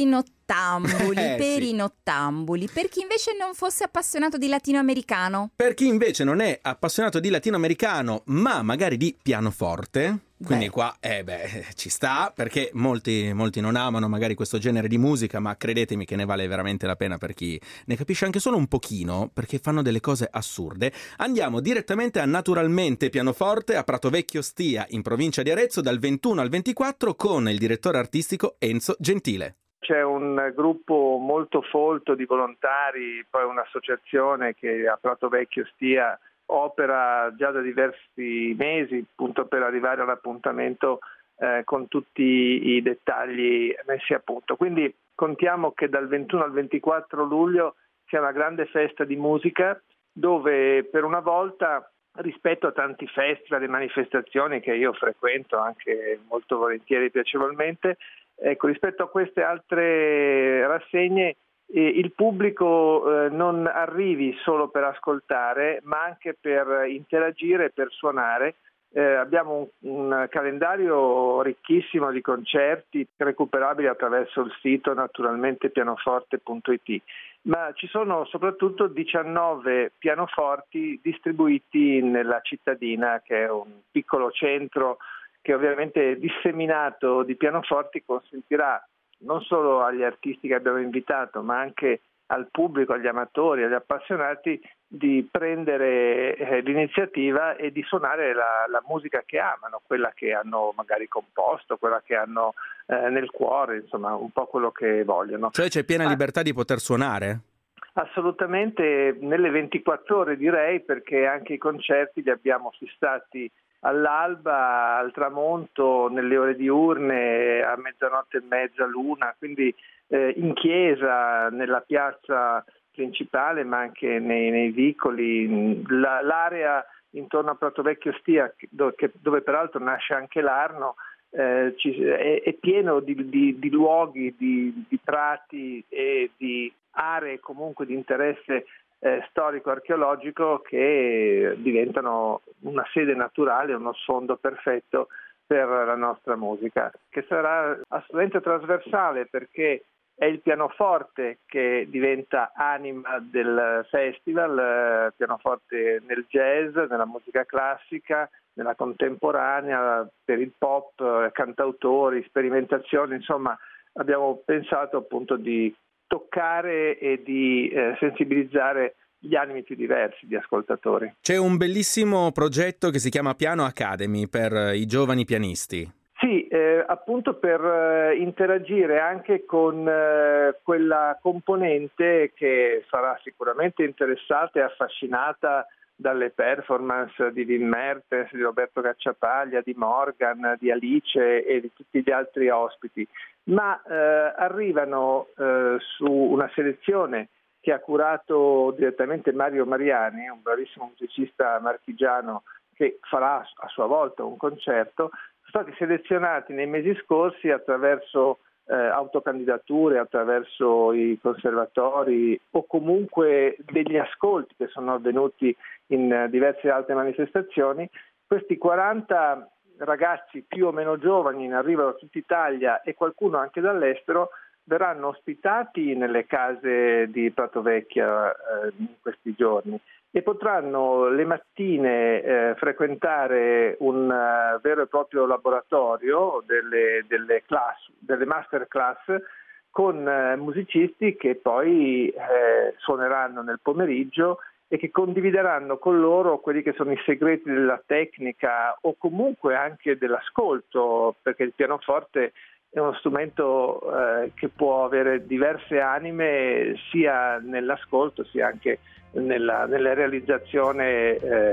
nottambuli, Eh, per sì. i nottambuli, per chi invece non fosse appassionato di latinoamericano. Per chi invece non è appassionato di latinoamericano, ma magari di pianoforte, quindi Beh. qua eh beh, ci sta, perché molti, molti non amano magari questo genere di musica, ma credetemi che ne vale veramente la pena per chi ne capisce anche solo un pochino, perché fanno delle cose assurde. Andiamo direttamente a Naturalmente Pianoforte a Prato Vecchio Stia, in provincia di Arezzo, dal ventuno al ventiquattro, con il direttore artistico Enzo Gentile. C'è un gruppo molto folto di volontari, poi un'associazione che a Prato Vecchio Stia opera già da diversi mesi, appunto per arrivare all'appuntamento eh, con tutti i dettagli messi a punto. Quindi contiamo che dal ventuno al ventiquattro luglio sia una grande festa di musica, dove per una volta, rispetto a tanti festival e manifestazioni che io frequento anche molto volentieri e piacevolmente, ecco, rispetto a queste altre rassegne eh, il pubblico eh, non arrivi solo per ascoltare, ma anche per interagire, per suonare. Eh, abbiamo un, un calendario ricchissimo di concerti recuperabili attraverso il sito naturalmente pianoforte punto it, ma ci sono soprattutto diciannove pianoforti distribuiti nella cittadina, che è un piccolo centro che ovviamente disseminato di pianoforti consentirà non solo agli artisti che abbiamo invitato, ma anche al pubblico, agli amatori, agli appassionati, di prendere eh, l'iniziativa e di suonare la, la musica che amano, quella che hanno magari composto, quella che hanno eh, nel cuore, insomma un po' quello che vogliono. Cioè c'è piena Ah. libertà di poter suonare? Assolutamente, nelle ventiquattro ore direi, perché anche i concerti li abbiamo fissati all'alba, al tramonto, nelle ore diurne, a mezzanotte e mezza, l'una, quindi eh, in chiesa, nella piazza principale, ma anche nei, nei vicoli. La, l'area intorno a Prato Vecchio Stia, dove, che, dove peraltro nasce anche l'Arno, eh, ci, è, è pieno di, di, di luoghi, di, di prati e di aree comunque di interesse eh, storico-archeologico che diventano una sede naturale, uno sfondo perfetto per la nostra musica, che sarà assolutamente trasversale, perché è il pianoforte che diventa anima del festival, eh, pianoforte nel jazz, nella musica classica, nella contemporanea, per il pop, eh, cantautori, sperimentazioni, insomma abbiamo pensato appunto di toccare e di eh, sensibilizzare gli animi più diversi di ascoltatori. C'è un bellissimo progetto che si chiama Piano Academy per i giovani pianisti. Sì, eh, appunto per eh, interagire anche con eh, quella componente che sarà sicuramente interessata e affascinata dalle performance di Wim Mertens, di Roberto Cacciapaglia, di Morgan, di Alice e di tutti gli altri ospiti, ma eh, arrivano eh, su una selezione che ha curato direttamente Mario Mariani, un bravissimo musicista marchigiano che farà a sua volta un concerto. Sono stati selezionati nei mesi scorsi attraverso eh, autocandidature, attraverso i conservatori o comunque degli ascolti che sono avvenuti in eh, diverse altre manifestazioni. Questi quaranta ragazzi più o meno giovani in arrivo da tutta Italia e qualcuno anche dall'estero verranno ospitati nelle case di Prato Vecchia eh, in questi giorni e potranno le mattine eh, frequentare un uh, vero e proprio laboratorio delle, delle, class, delle master class con uh, musicisti che poi eh, suoneranno nel pomeriggio e che condivideranno con loro quelli che sono i segreti della tecnica o comunque anche dell'ascolto, perché il pianoforte è uno strumento eh, che può avere diverse anime sia nell'ascolto sia anche nella, nella realizzazione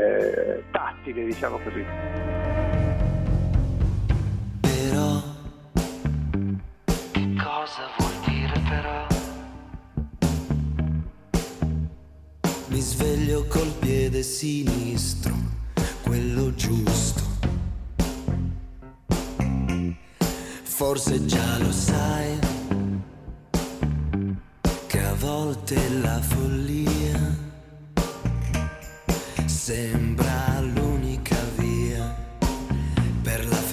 eh, tattile, diciamo così. Però, che cosa vuol dire però? Mi sveglio col piede sinistro, quello giusto. Forse già lo sai che a volte la follia sembra l'unica via per la felicità.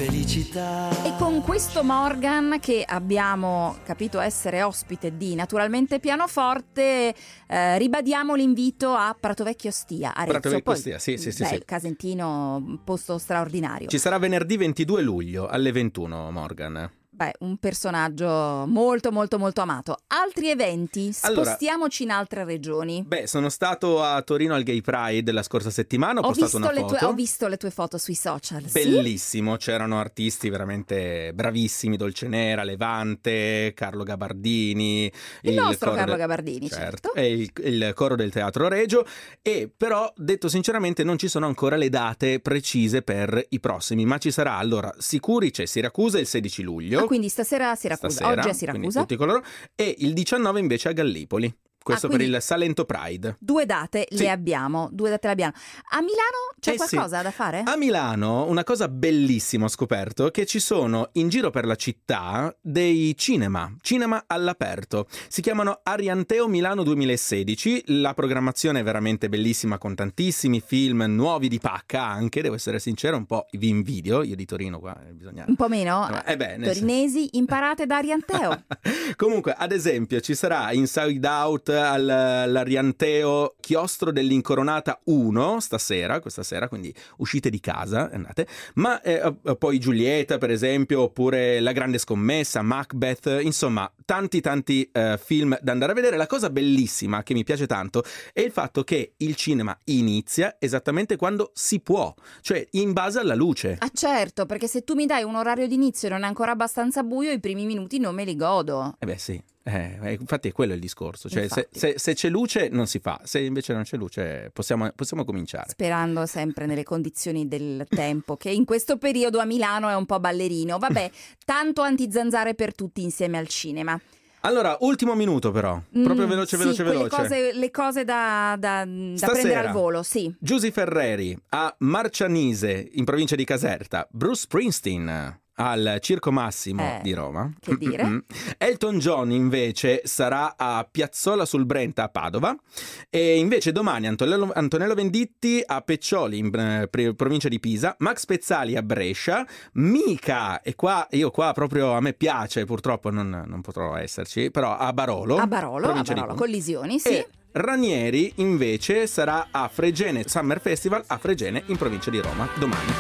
città. E con questo Morgan, che abbiamo capito essere ospite di Naturalmente Pianoforte, eh, ribadiamo l'invito a Prato Vecchio Ostia, Arezzo. Prato Vecchio Poi, Ostia, sì, sì, sì, beh, sì. il Casentino, posto straordinario. Ci sarà venerdì ventidue luglio alle ventuno, Morgan. Beh, un personaggio molto molto molto amato. Altri eventi? Spostiamoci Allora, in altre regioni. Beh, sono stato a Torino al Gay Pride la scorsa settimana, ho, Ho postato visto, una le foto. tue, ho visto le tue foto sui social. Bellissimo, sì? C'erano artisti veramente bravissimi, Dolcenera, Levante, Carlo Gabardini. Il, il nostro coro Carlo del... Gabardini, certo. E il, il coro del Teatro Regio. E però, detto sinceramente, non ci sono ancora le date precise per i prossimi, ma ci sarà, allora, sicuri c'è Siracusa il sedici luglio. Ah, quindi stasera a Siracusa, Stasera, oggi a Siracusa. tutti coloro, e il diciannove invece a Gallipoli. Questo Ah, per quindi il Salento Pride. Due date Sì. le abbiamo, due date le abbiamo. A Milano c'è Eh sì. qualcosa da fare? A Milano una cosa bellissima ho scoperto, che ci sono in giro per la città dei cinema, cinema all'aperto. Si chiamano Arianteo Milano duemilasedici, la programmazione è veramente bellissima con tantissimi film nuovi di pacca anche, devo essere sincero, un po' vi invidio, io di Torino qua bisogna... Un po' meno? Eh beh, nel Torinesi, imparate da Arianteo. Comunque, ad esempio, ci sarà Inside Out al, all'Arianteo Chiostro dell'Incoronata uno stasera, questa sera, quindi uscite di casa, andate. Ma eh, poi Giulietta, per esempio, oppure La Grande Scommessa, Macbeth, insomma, tanti tanti eh, film da andare a vedere. La cosa bellissima che mi piace tanto è il fatto che il cinema inizia esattamente quando si può, cioè in base alla luce. Ah certo, perché se tu mi dai un orario di inizio e non è ancora abbastanza buio, i primi minuti non me li godo. Eh beh sì, eh, infatti è quello il discorso, cioè se, Infatti. se, se c'è luce non si fa, se invece non c'è luce possiamo, possiamo cominciare. Sperando sempre nelle condizioni del tempo, che in questo periodo a Milano è un po' ballerino. Vabbè, tanto antizanzare per tutti insieme al cinema. Allora, ultimo minuto però, proprio Mm, veloce, sì, veloce, quelle veloce. Cose, le cose da, da, da Stasera, prendere al volo, sì. Giusy Ferreri a Marcianise, in provincia di Caserta, Bruce Springsteen al Circo Massimo Eh, di Roma. che dire? Mm-mm. Elton John invece sarà a Piazzola sul Brenta a Padova, e invece domani Antonello, Antonello Venditti a Peccioli in eh, pre- provincia di Pisa, Max Pezzali a Brescia, Mica, e qua io qua proprio a me piace, purtroppo non, non potrò esserci, però a Barolo, A Barolo, a provincia di Barolo, Como. collisioni, sì. E Ranieri invece sarà a Fregene Summer Festival a Fregene in provincia di Roma domani.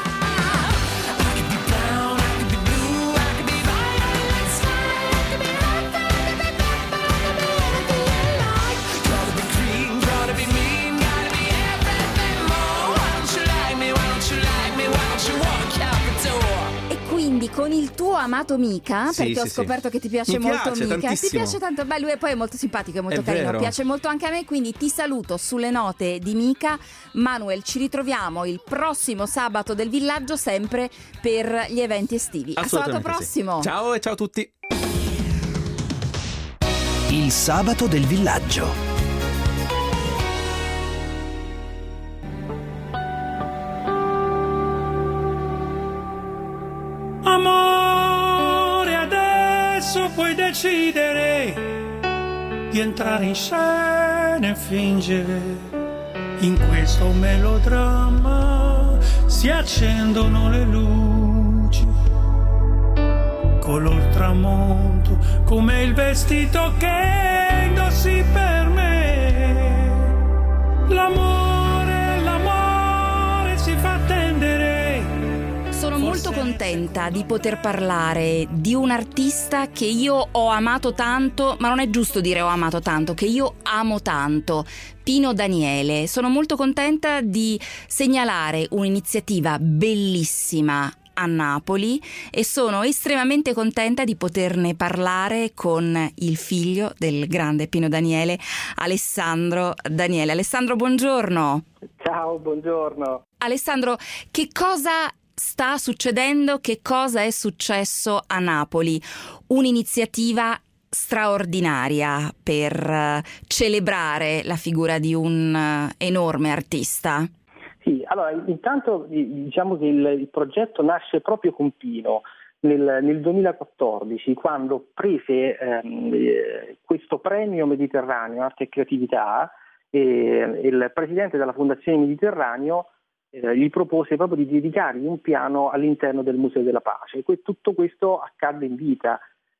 E quindi con il tuo amato Mica, Sì, perché ho sì, scoperto sì. che ti piace Mi molto piace Mica, ti tantissimo. piace tanto, beh lui è poi è molto simpatico, è molto È carino, vero. piace molto anche a me, quindi ti saluto sulle note di Mica. Manuel, ci ritroviamo il prossimo sabato del villaggio, sempre per gli eventi estivi. A sabato Assolutamente sì. prossimo. Ciao e ciao a tutti. Il sabato del villaggio. Amore, adesso puoi decidere di entrare in scena e fingere. In questo melodramma si accendono le luci, color tramonto, come il vestito che indossi per me. L'amore, l'amore si fa attendere. Sono molto contenta di poter parlare di un artista che io ho amato tanto, ma non è giusto dire ho amato tanto, che io amo tanto, Pino Daniele. Sono molto contenta di segnalare un'iniziativa bellissima a Napoli e sono estremamente contenta di poterne parlare con il figlio del grande Pino Daniele, Alessandro Daniele. Alessandro, buongiorno. Ciao, buongiorno. Alessandro, che cosa sta succedendo? Che cosa è successo a Napoli? Un'iniziativa straordinaria per eh, celebrare la figura di un eh, enorme artista. Sì, allora intanto diciamo che il, il progetto nasce proprio con Pino nel, nel duemilaquattordici, quando prese ehm, eh, questo premio Mediterraneo Arte e Creatività, e il presidente della Fondazione Mediterraneo eh, gli propose proprio di dedicargli un piano all'interno del Museo della Pace. E que- tutto questo accadde in vita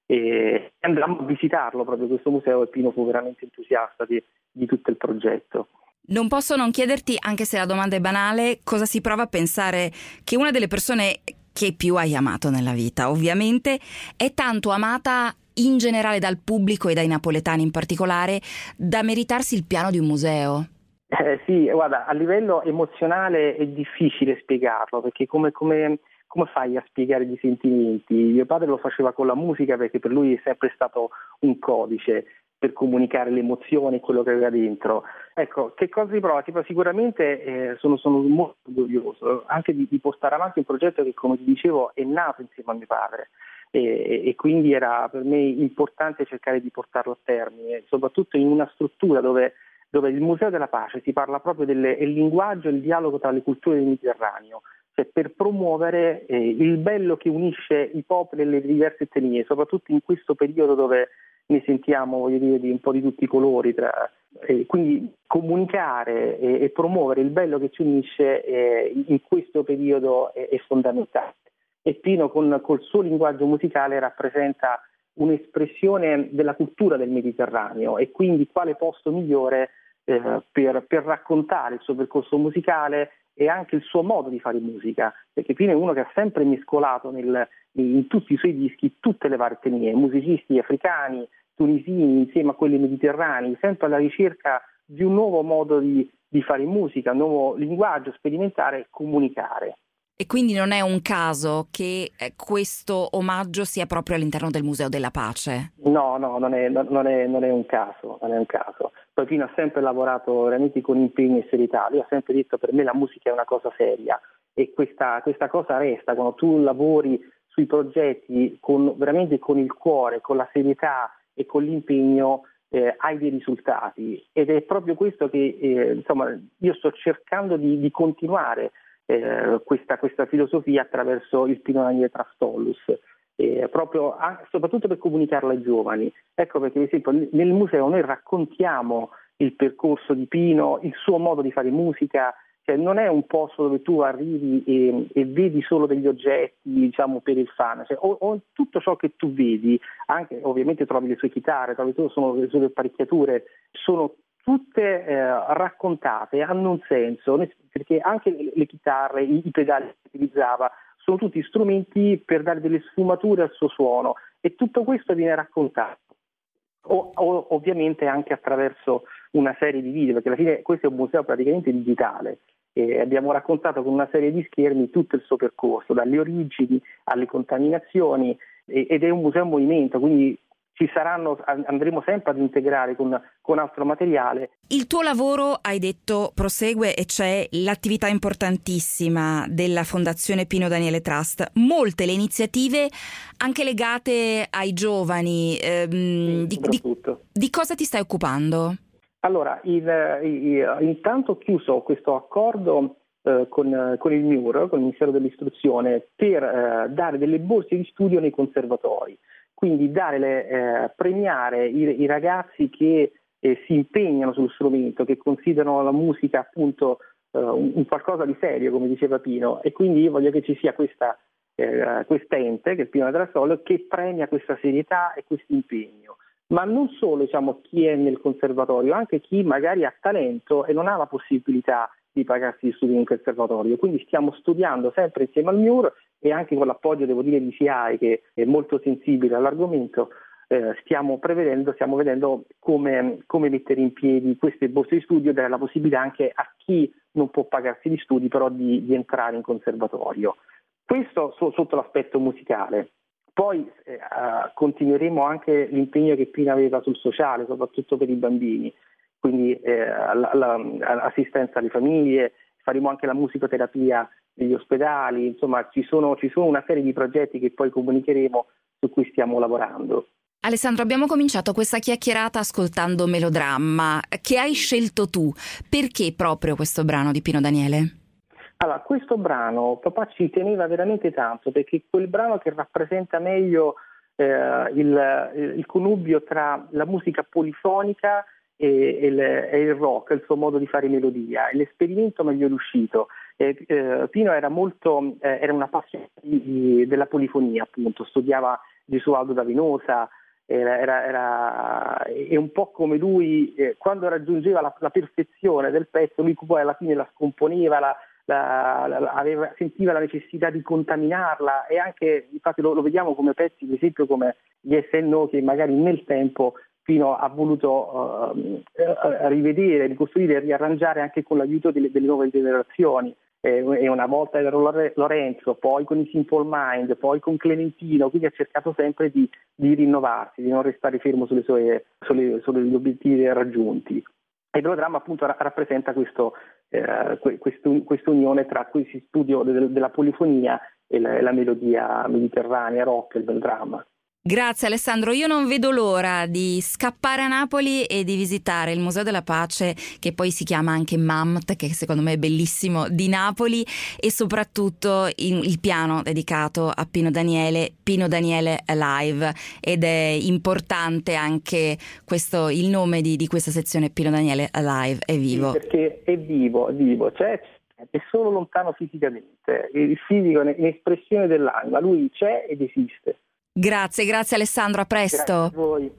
e andammo a visitarlo proprio questo museo e Pino fu veramente entusiasta di, di tutto il progetto. Non posso non chiederti, anche se la domanda è banale, cosa si prova a pensare che una delle persone che più hai amato nella vita, ovviamente, è tanto amata in generale dal pubblico e dai napoletani in particolare, da meritarsi il piano di un museo? Eh, sì, guarda, a livello emozionale è difficile spiegarlo, perché come, come, come fai a spiegare i sentimenti? Mio padre lo faceva con la musica perché per lui è sempre stato un codice per comunicare le emozioni e quello che aveva dentro. Ecco, che cosa si prova? Si prova sicuramente eh, sono, sono molto orgoglioso anche di, di portare avanti un progetto che, come ti dicevo, è nato insieme a mio padre. E, e quindi era per me importante cercare di portarlo a termine, soprattutto in una struttura dove dove il Museo della Pace si parla proprio del linguaggio e il dialogo tra le culture del Mediterraneo, cioè per promuovere eh, il bello che unisce i popoli e le diverse etnie, soprattutto in questo periodo dove ne sentiamo, voglio dire, di un po' di tutti i colori. Tra, eh, quindi comunicare e, e promuovere il bello che ci unisce eh, in questo periodo è, è fondamentale. E Pino con col suo linguaggio musicale rappresenta un'espressione della cultura del Mediterraneo e quindi quale posto migliore eh, per, per raccontare il suo percorso musicale e anche il suo modo di fare musica, perché Pino è uno che ha sempre mescolato nel, in tutti i suoi dischi tutte le varie etnie, musicisti africani, tunisini insieme a quelli mediterranei, sempre alla ricerca di un nuovo modo di, di fare musica, un nuovo linguaggio, sperimentare e comunicare. E quindi non è un caso che questo omaggio sia proprio all'interno del Museo della Pace? No, no, non è, non è, non è un caso, non è un caso. Poi Pino ha sempre lavorato veramente con impegno e serietà. Lui ha sempre detto: per me la musica è una cosa seria, e questa, questa cosa resta quando tu lavori sui progetti con, veramente con il cuore, con la serietà e con l'impegno, eh, hai dei risultati. Ed è proprio questo che eh, insomma io sto cercando di, di continuare Eh, questa, questa filosofia attraverso il Pino Daniele Trastollus, eh, proprio a, soprattutto per comunicarla ai giovani. Ecco perché, per esempio, nel museo noi raccontiamo il percorso di Pino, il suo modo di fare musica, cioè non è un posto dove tu arrivi e, e vedi solo degli oggetti, diciamo, per il fan, cioè, o, o tutto ciò che tu vedi, anche ovviamente trovi le sue chitarre, trovi tutto, sono le sue apparecchiature, sono tutte eh, raccontate, hanno un senso, perché anche le, le chitarre, i, i pedali che utilizzava, sono tutti strumenti per dare delle sfumature al suo suono, e tutto questo viene raccontato, o, o, ovviamente anche attraverso una serie di video, perché alla fine questo è un museo praticamente digitale, e abbiamo raccontato con una serie di schermi tutto il suo percorso, dalle origini alle contaminazioni, e, ed è un museo in movimento, quindi ci saranno, andremo sempre ad integrare con, con altro materiale. Il tuo lavoro, hai detto, prosegue, e c'è l'attività importantissima della Fondazione Pino Daniele Trust. Molte le iniziative anche legate ai giovani. Ehm, di, di, di cosa ti stai occupando? Allora, il, il, intanto ho chiuso questo accordo eh, con, con il M I U R, con il Ministero dell'Istruzione, per eh, dare delle borse di studio nei conservatori. Quindi dare le, eh, premiare i, i ragazzi che eh, si impegnano sullo strumento, che considerano la musica appunto eh, un, un qualcosa di serio, come diceva Pino, e quindi io voglio che ci sia questa eh, quest'ente, che è il Pino della Sole, che premia questa serietà e questo impegno. Ma non solo, diciamo, chi è nel conservatorio, anche chi magari ha talento e non ha la possibilità di pagarsi gli studi in un conservatorio. Quindi stiamo studiando sempre insieme al M I U R, e anche con l'appoggio, devo dire, di S I A E, che è molto sensibile all'argomento, eh, stiamo prevedendo, stiamo vedendo come, come mettere in piedi queste borse di studio, dare la possibilità anche a chi non può pagarsi gli studi, però di, di entrare in conservatorio. Questo so, sotto l'aspetto musicale. Poi eh, continueremo anche l'impegno che Pino aveva sul sociale, soprattutto per i bambini, quindi eh, l'assistenza alle famiglie, faremo anche la musicoterapia negli ospedali, insomma ci sono, ci sono una serie di progetti che poi comunicheremo, su cui stiamo lavorando. Alessandro, abbiamo cominciato questa chiacchierata ascoltando Melodramma, che hai scelto tu. Perché proprio questo brano di Pino Daniele? Allora, questo brano papà ci teneva veramente tanto, perché è quel brano che rappresenta meglio eh, il, il connubio tra la musica polifonica e, e, il, e il rock, il suo modo di fare melodia. L'esperimento meglio riuscito. Eh, eh, Pino era molto, eh, era un appassionato della polifonia, appunto, studiava Gesualdo da Venosa, era, era, era e un po' come lui, eh, quando raggiungeva la, la perfezione del pezzo, lui poi alla fine la scomponeva, la, la, la, aveva, sentiva la necessità di contaminarla, e anche, infatti lo, lo vediamo come pezzi, per esempio come Yes and No, che magari nel tempo Pino ha voluto uh, rivedere, ricostruire e riarrangiare anche con l'aiuto delle, delle nuove generazioni. E una volta era Lorenzo, poi con i Simple Mind, poi con Clementino, quindi ha cercato sempre di, di rinnovarsi, di non restare fermo sulle sue, sulle, sugli obiettivi raggiunti. E il melodramma appunto rappresenta questo, eh, questo, questa unione tra questo studio de, della polifonia e la, la melodia mediterranea, rock, il melodramma. Grazie Alessandro, io non vedo l'ora di scappare a Napoli e di visitare il Museo della Pace, che poi si chiama anche M A M T, che secondo me è bellissimo, di Napoli, e soprattutto il piano dedicato a Pino Daniele, Pino Daniele Alive, ed è importante anche questo, il nome di, di questa sezione, Pino Daniele Alive, è vivo. Sì, perché è vivo, è vivo, cioè è solo lontano fisicamente, il fisico è un'espressione dell'anima, lui c'è ed esiste. Grazie, grazie Alessandro, a presto. Grazie a voi.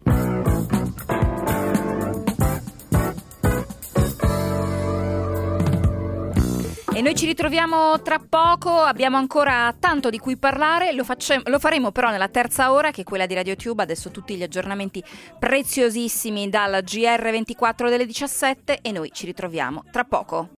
E noi ci ritroviamo tra poco, abbiamo ancora tanto di cui parlare, lo, facciamo, lo faremo però nella terza ora, che è quella di RadioTube. Adesso tutti gli aggiornamenti preziosissimi dal G R ventiquattro delle diciassette, e noi ci ritroviamo tra poco.